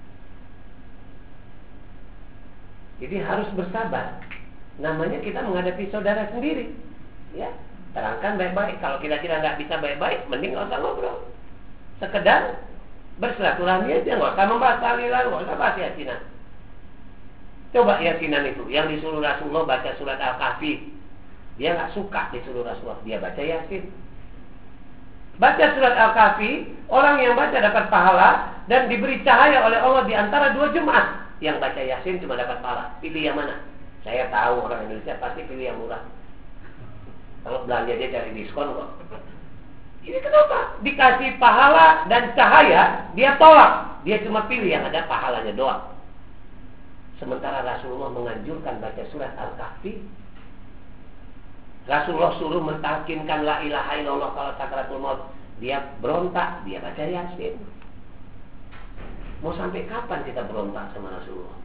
Speaker 1: Jadi harus bersabar. Namanya kita menghadapi saudara sendiri. Ya, terangkan baik-baik. Kalau kira-kira nggak bisa baik-baik, mending nggak usah ngobrol. Sekedar bersilaturahmi aja, nggak usah membahas tahlilan, nggak usah bahas yasinan. Coba yasinan itu, yang disuruh Rasulullah baca surat Al-Kahfi, dia nggak suka disuruh Rasulullah, dia baca yasin. Baca surat Al-Kahfi, orang yang baca dapat pahala dan diberi cahaya oleh Allah di antara 2 Jumat. Yang baca yasin cuma dapat pahala. Pilih yang mana? Saya tahu orang Indonesia pasti pilih yang murah. Kalau belanja dia cari diskon kok. Ini kenapa? Dikasih pahala dan cahaya, dia tolak. Dia cuma pilih yang ada pahalanya doang. Sementara Rasulullah menganjurkan baca surat Al-Kahfi. Rasulullah suruh mentalkinkan la ilaha illallah kalau sakaratul maut. Dia berontak, dia baca yasin. Mau sampai kapan kita berontak sama Rasulullah?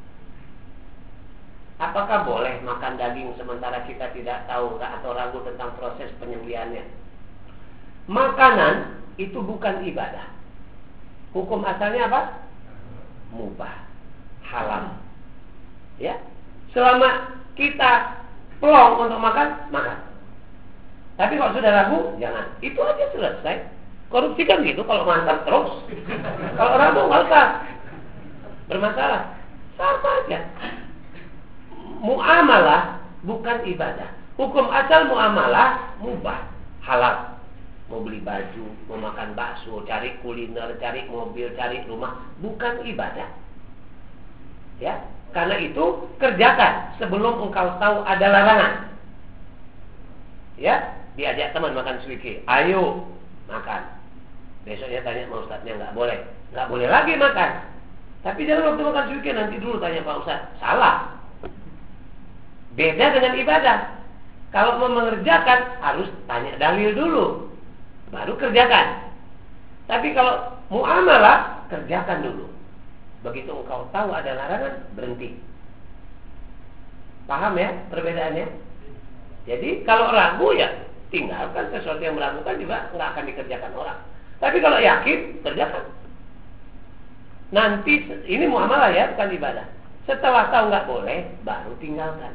Speaker 1: Apakah boleh makan daging sementara kita tidak tahu atau ragu tentang proses penyembelihannya? Makanan itu bukan ibadah. Hukum asalnya apa? Mubah, halal. Ya, selama kita pelong untuk makan, makan. Tapi kalau sudah ragu, jangan. Itu aja selesai. Korupsi kan gitu, kalau mantap terus. Kalau ragu nggak usah bermasalah. Sama aja. Muamalah bukan ibadah. Hukum asal muamalah mubah, halal. Mau beli baju, mau makan bakso, cari kuliner, cari mobil, cari rumah, bukan ibadah. Ya, karena itu kerjakan sebelum engkau tahu ada larangan. Ya, diajak teman makan suike, ayo makan. Besoknya tanya sama ustadznya, nggak boleh lagi makan. Tapi jangan waktu makan suike nanti dulu tanya Pak Ustadz, salah. Beda dengan ibadah. Kalau mau mengerjakan harus tanya dalil dulu, baru kerjakan. Tapi kalau muamalah, kerjakan dulu. Begitu engkau tahu ada larangan, berhenti. Paham ya perbedaannya? Jadi kalau ragu ya tinggalkan. Sesuatu yang meragukan juga nggak akan dikerjakan orang. Tapi kalau yakin, kerjakan. Nanti ini muamalah ya, bukan ibadah. Setelah tahu nggak boleh, baru tinggalkan.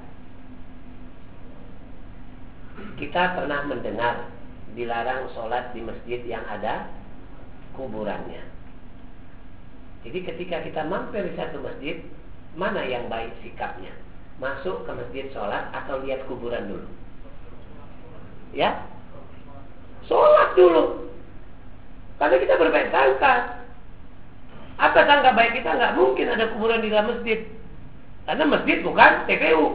Speaker 1: Kita pernah mendengar dilarang sholat di masjid yang ada kuburannya. Jadi ketika kita mampir di satu masjid, mana yang baik sikapnya? Masuk ke masjid sholat atau lihat kuburan dulu? Ya, sholat dulu. Karena kita berbaik sangka. Apa sangka baik kita? Nggak mungkin ada kuburan di dalam masjid. Karena masjid bukan TPU.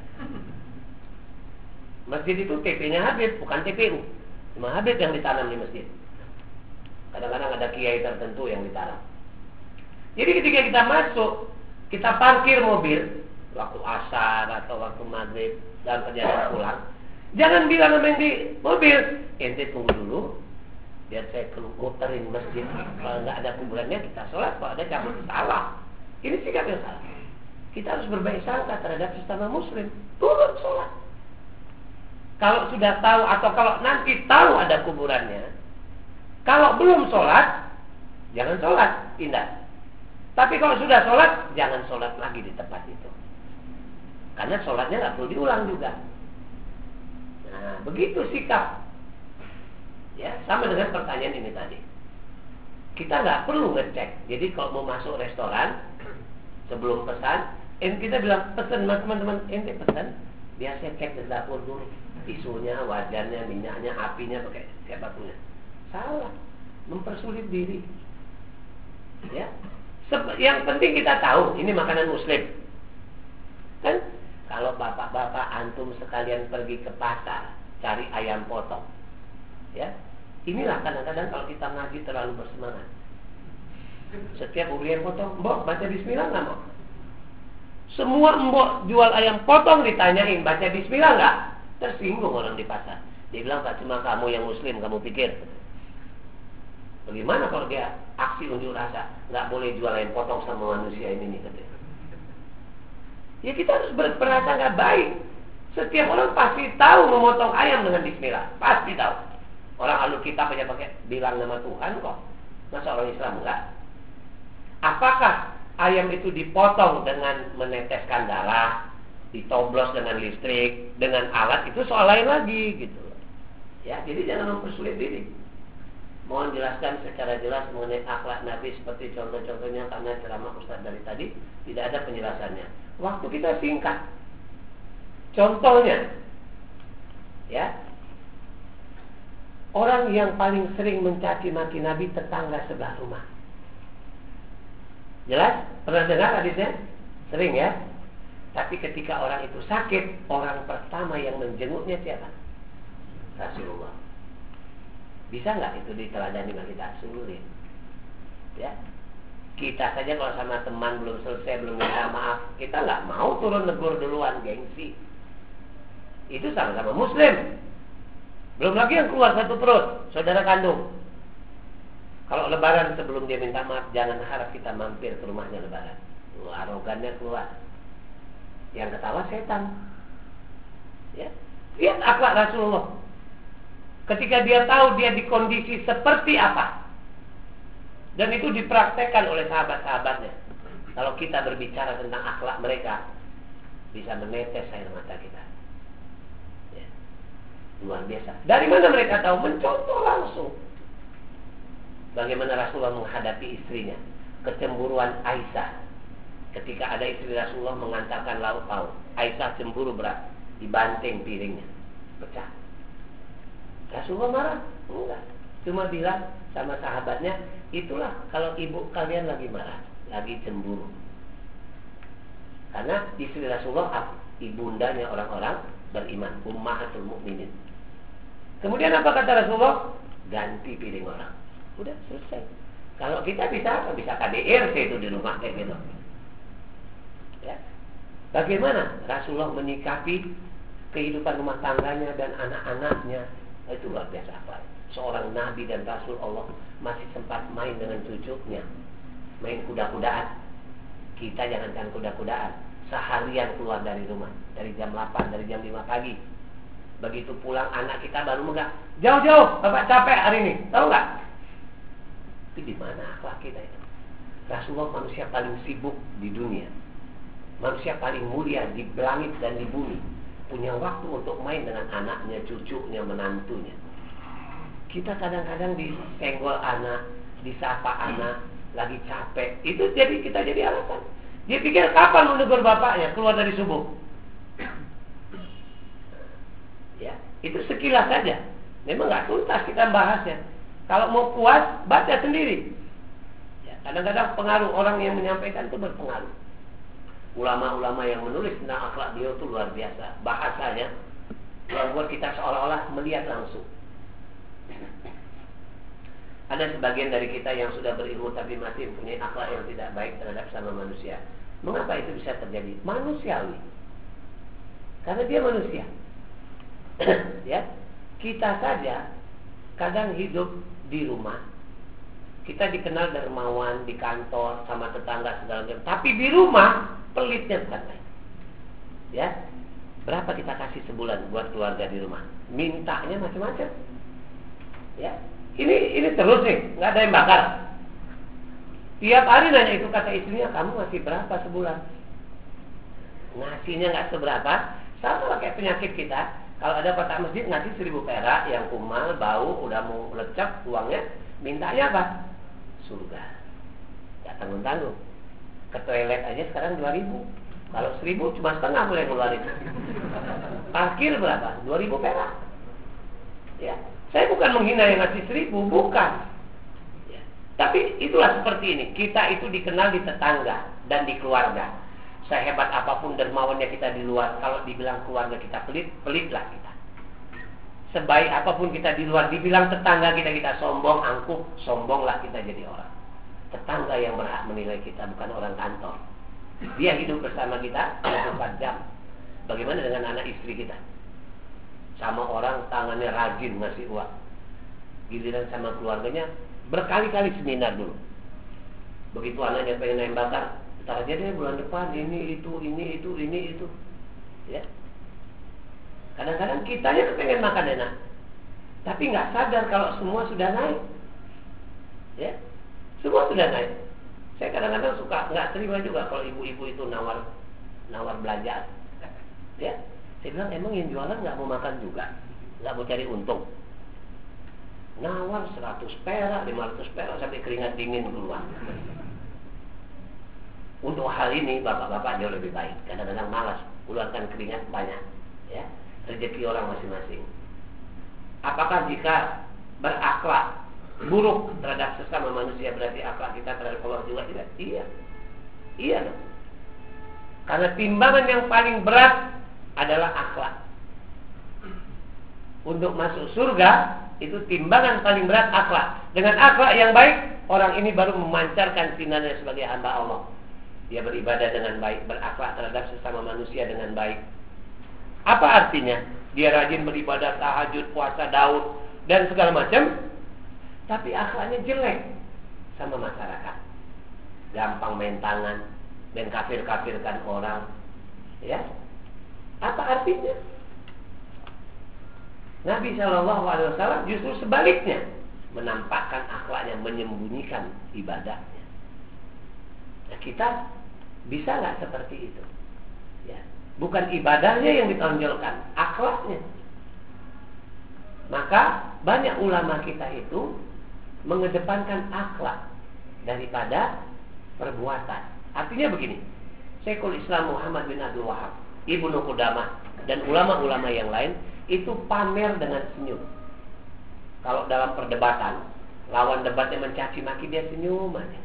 Speaker 1: Masjid itu TP-nya Habib, bukan TPU. Cuma Habib yang ditanam di masjid. Kadang-kadang ada kiai tertentu yang ditanam. Jadi ketika kita masuk, kita parkir mobil waktu asar atau waktu maghrib dan perjalanan pulang, jangan bilang sama yang di mobil, ente tunggu dulu, biar saya muterin masjid. Kalau nggak ada kuburannya kita sholat, kalau ada cabut salah. Ini sikap yang salah. Kita harus berbaik sangka terhadap sesama muslim. Turun sholat. Kalau sudah tahu atau kalau nanti tahu ada kuburannya, kalau belum sholat, jangan sholat, pindah. Tapi kalau sudah sholat, jangan sholat lagi di tempat itu. Karena sholatnya nggak perlu diulang juga. Nah, begitu sikap. Ya, sama dengan pertanyaan ini tadi. Kita nggak perlu ngecek. Jadi kalau mau masuk restoran, sebelum pesan, kita bilang pesan teman-teman, ente pesan, biasa cek di dapur dulu, tisunya, wajannya, minyaknya, apinya, pakai siapa punya. Salah, mempersulit diri. Ya, yang penting kita tahu ini makanan Muslim. Kan, kalau bapak-bapak antum sekalian pergi ke pasar cari ayam potong, ya, inilah kadang-kadang kalau kita ngaji terlalu bersemangat. Setiap beli ayam potong, mbok baca Bismillah nggak mbok? Semua mbok jual ayam potong ditanyain baca Bismillah nggak? Tersinggung orang di pasar. Dia bilang, Pak, cuma kamu yang Muslim, kamu pikir. Bagaimana kalau dia aksi unjuk rasa, nggak boleh jual ayam potong sama manusia ini nih, katanya. Ya kita harus berperasaan nggak baik. Setiap orang pasti tahu memotong ayam dengan Bismillah, pasti tahu. Orang alur kita aja pakai bilang nama Tuhan kok. Masa orang Islam enggak? Apakah ayam itu dipotong dengan meneteskan darah, ditoblos dengan listrik, dengan alat, itu soal lain lagi gitu. Ya, jadi jangan mempersulit diri. Mohon jelaskan secara jelas mengenai akhlak Nabi seperti contoh-contohnya, karena ceramah Ustaz dari tadi tidak ada penjelasannya. Waktu kita singkat. Contohnya, ya, orang yang paling sering mencaci maki Nabi tetangga sebelah rumah. Jelas? Pernah dengar hadisnya? Sering ya? Tapi ketika orang itu sakit, orang pertama yang menjenguknya siapa? Rasulullah. Bisa nggak itu diteladani sama kita? Sulit. Ya. Kita saja kalau sama teman belum selesai, belum minta maaf, kita nggak mau turun negur duluan, gengsi. Itu sama-sama Muslim. Belum lagi yang keluar satu perut, saudara kandung. Kalau lebaran sebelum dia minta maaf, jangan harap kita mampir ke rumahnya lebaran. Arogannya keluar. Yang ketawa setan. Ya. Lihat akhlak Rasulullah. Ketika dia tahu dia di kondisi seperti apa, dan itu dipraktekkan oleh sahabat-sahabatnya. Kalau kita berbicara tentang akhlak mereka, bisa menetes air mata kita. Ya. Luar biasa. Dari mana mereka tahu? Mencontoh langsung. Bagaimana Rasulullah menghadapi istrinya. Kecemburuan Aisyah. Ketika ada istri Rasulullah mengantarkan lauk pauk, Aisyah cemburu berat, dibanting piringnya, pecah. Rasulullah marah? Enggak. Cuma bilang sama sahabatnya, itulah kalau ibu kalian lagi marah, lagi cemburu. Karena istri Rasulullah ibundanya orang-orang beriman, ummahatul mukminin. Kemudian apa kata Rasulullah? Ganti piring orang. Udah selesai. Kalau kita bisa KDRT itu di rumah kayak gitu. Ya. Bagaimana Rasulullah menyikapi kehidupan rumah tangganya dan anak-anaknya? Itu luar biasa apa? Seorang Nabi dan Rasul Allah masih sempat main dengan cucunya, main kuda-kudaan. Kita jangankan kuda-kudaan, seharian keluar dari rumah, dari jam 8, dari jam 5 pagi. Begitu pulang anak kita baru megang, jauh-jauh, bapak capek hari ini, tahu nggak? Itu di mana akhlak kita itu? Rasulullah manusia paling sibuk di dunia, manusia paling mulia di langit dan di bumi. Punya waktu untuk main dengan anaknya, cucunya, menantunya. Kita kadang-kadang disenggol anak, disapa anak, lagi capek. Itu kita jadi alasan. Dia pikir kapan menegur bapaknya keluar dari subuh. Ya, itu sekilas saja. Memang nggak tuntas kita bahasnya. Kalau mau puas, baca sendiri. Ya, kadang-kadang pengaruh orang yang menyampaikan itu berpengaruh. Ulama-ulama yang menulis tentang akhlak beliau itu luar biasa. Bahasanya yang buat kita seolah-olah melihat langsung. Ada sebagian dari kita yang sudah berilmu tapi masih mempunyai akhlak yang tidak baik terhadap sama manusia. Mengapa itu bisa terjadi? Manusiawi. Karena dia manusia. Ya, kita saja kadang hidup di rumah. Kita dikenal dermawan di kantor sama tetangga segala macam. Tapi di rumah pelitnya bukan main. Ya, berapa kita kasih sebulan buat keluarga di rumah? Mintanya macam-macam. Ya, ini terus nih, nggak ada yang bakar. Tiap hari nanya itu, kata istrinya, kamu ngasih berapa sebulan? Ngasihnya nggak seberapa, sama kayak penyakit kita. Kalau ada kotak masjid ngasih 1.000 perak yang kumal, bau, udah mau lecek uangnya, mintanya apa? Surga. Gak tanggung-tanggung. Ke toilet aja sekarang 2.000. Kalau 1.000 cuma setengah boleh ngeluarin. Parkir berapa? 2.000 perak. Ya, saya bukan menghina yang ngasih 1.000, bukan. Ya. Tapi itulah seperti ini. Kita itu dikenal di tetangga dan di keluarga. Sehebat apapun dermawannya kita di luar, kalau dibilang keluarga kita pelit, pelitlah kita. Sebaik apapun kita di luar, dibilang tetangga kita sombong, angkuh, sombonglah kita jadi orang. Tetangga yang berhak menilai kita, bukan orang kantor. Dia hidup bersama kita 24 jam. Bagaimana dengan anak istri kita? Sama orang tangannya rajin ngasih uang. Giliran sama keluarganya, berkali-kali seminar dulu. Begitu anaknya pengen nembakan, ntar aja deh bulan depan, ini itu. Ya. Kadang-kadang kitanya kepengen makan enak, tapi nggak sadar kalau semua sudah naik. Ya, semua sudah naik. Saya kadang-kadang suka nggak terima juga kalau ibu-ibu itu nawar belanjaan. Ya, saya bilang emang yang jualan nggak mau makan juga, nggak mau cari untung. Nawar 100 perak, 500 perak sampai keringat dingin keluar. Untuk hal ini bapak-bapak jauh lebih baik. Kadang-kadang malas keluarkan keringat banyak. Ya, rezeki orang masing-masing. Apakah jika berakhlak buruk terhadap sesama manusia berarti akhlak kita terhadap Allah juga tidak? Iya dong. Karena timbangan yang paling berat adalah akhlak. Untuk masuk surga itu timbangan paling berat akhlak. Dengan akhlak yang baik, orang ini baru memancarkan sinarnya sebagai hamba Allah. Dia beribadah dengan baik, berakhlak terhadap sesama manusia dengan baik. Apa artinya? Dia rajin beribadah, tahajud, puasa, daud, dan segala macam, tapi akhlaknya jelek sama masyarakat. Gampang main tangan, dan kafir-kafirkan orang. Ya, apa artinya? Nabi SAW justru sebaliknya, menampakkan akhlaknya, menyembunyikan ibadahnya. Nah, kita bisa nggak seperti itu? Ya, bukan ibadahnya yang ditonjolkan, akhlaknya. Maka banyak ulama kita itu mengedepankan akhlak daripada perbuatan. Artinya begini, Syekhul Islam Muhammad bin Abdul Wahab, Ibnu Qudamah, dan ulama-ulama yang lain itu pamer dengan senyum. Kalau dalam perdebatan, lawan debatnya mencaci maki, dia senyum aja.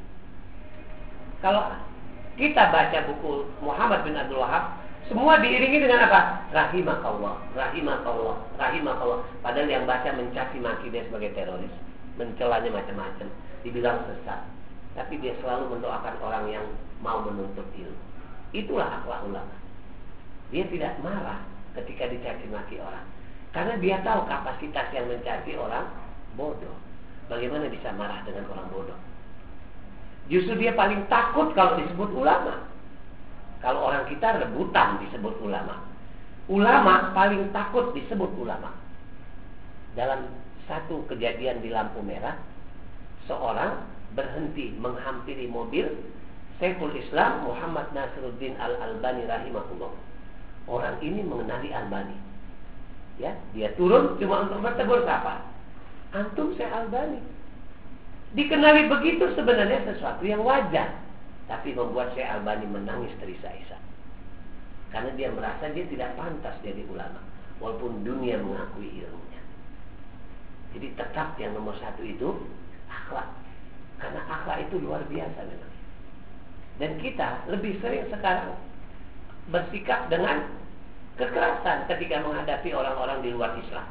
Speaker 1: Kalau kita baca buku Muhammad bin Abdul Wahab, semua diiringi dengan apa? Rahimakallah, rahimakallah, rahimakallah. Padahal yang baca mencaci maki dia sebagai teroris, mencelanya macam-macam, dibilang sesat. Tapi dia selalu mendoakan orang yang mau menuntut ilmu. Itulah akhlak ulama. Dia tidak marah ketika dicaci maki orang, karena dia tahu kapasitas yang mencaci orang bodoh. Bagaimana bisa marah dengan orang bodoh? Justru dia paling takut kalau disebut ulama. Kalau orang kita rebutan disebut ulama. Ulama paling takut disebut ulama. Dalam satu kejadian di lampu merah, seorang berhenti menghampiri mobil Syekhul Islam Muhammad Nasiruddin Al-Albani rahimahullah. Orang ini mengenali Albani. Ya, dia turun cuma untuk bertegur sapa. Antum Syekh Albani. Dikenali begitu sebenarnya sesuatu yang wajar, tapi membuat Syekh Albani menangis terisak-isak. Karena dia merasa dia tidak pantas jadi ulama, walaupun dunia mengakui ilmunya. Jadi tetap yang nomor satu itu akhlak. Karena akhlak itu luar biasa memang. Dan kita lebih sering sekarang bersikap dengan kekerasan ketika menghadapi orang-orang di luar Islam.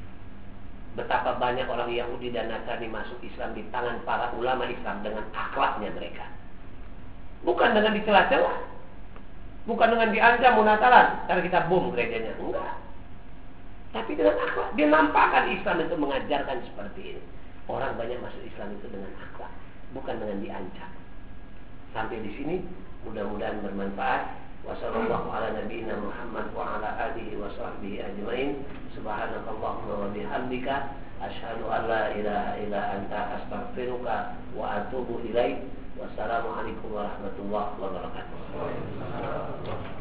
Speaker 1: Betapa banyak orang Yahudi dan Nasrani masuk Islam di tangan para ulama Islam dengan akhlaknya mereka. Bukan dengan dicela-cela, bukan dengan diancam munatalan karena kita bom gerejanya, enggak. Tapi dengan akhlak. Dia nampakkan Islam itu mengajarkan seperti ini. Orang banyak masuk Islam itu dengan akhlak, bukan dengan diancam. Sampai di sini mudah-mudahan bermanfaat. Wassallallahu ala nabiyyina Muhammad wa ala alihi wa sahbihi ajmain. Subhanakallahumma wa bihamdika asyhadu an la ilaha illa anta astaghfiruka wa atubu ilaik. Wassalamualaikum warahmatullahi wabarakatuh.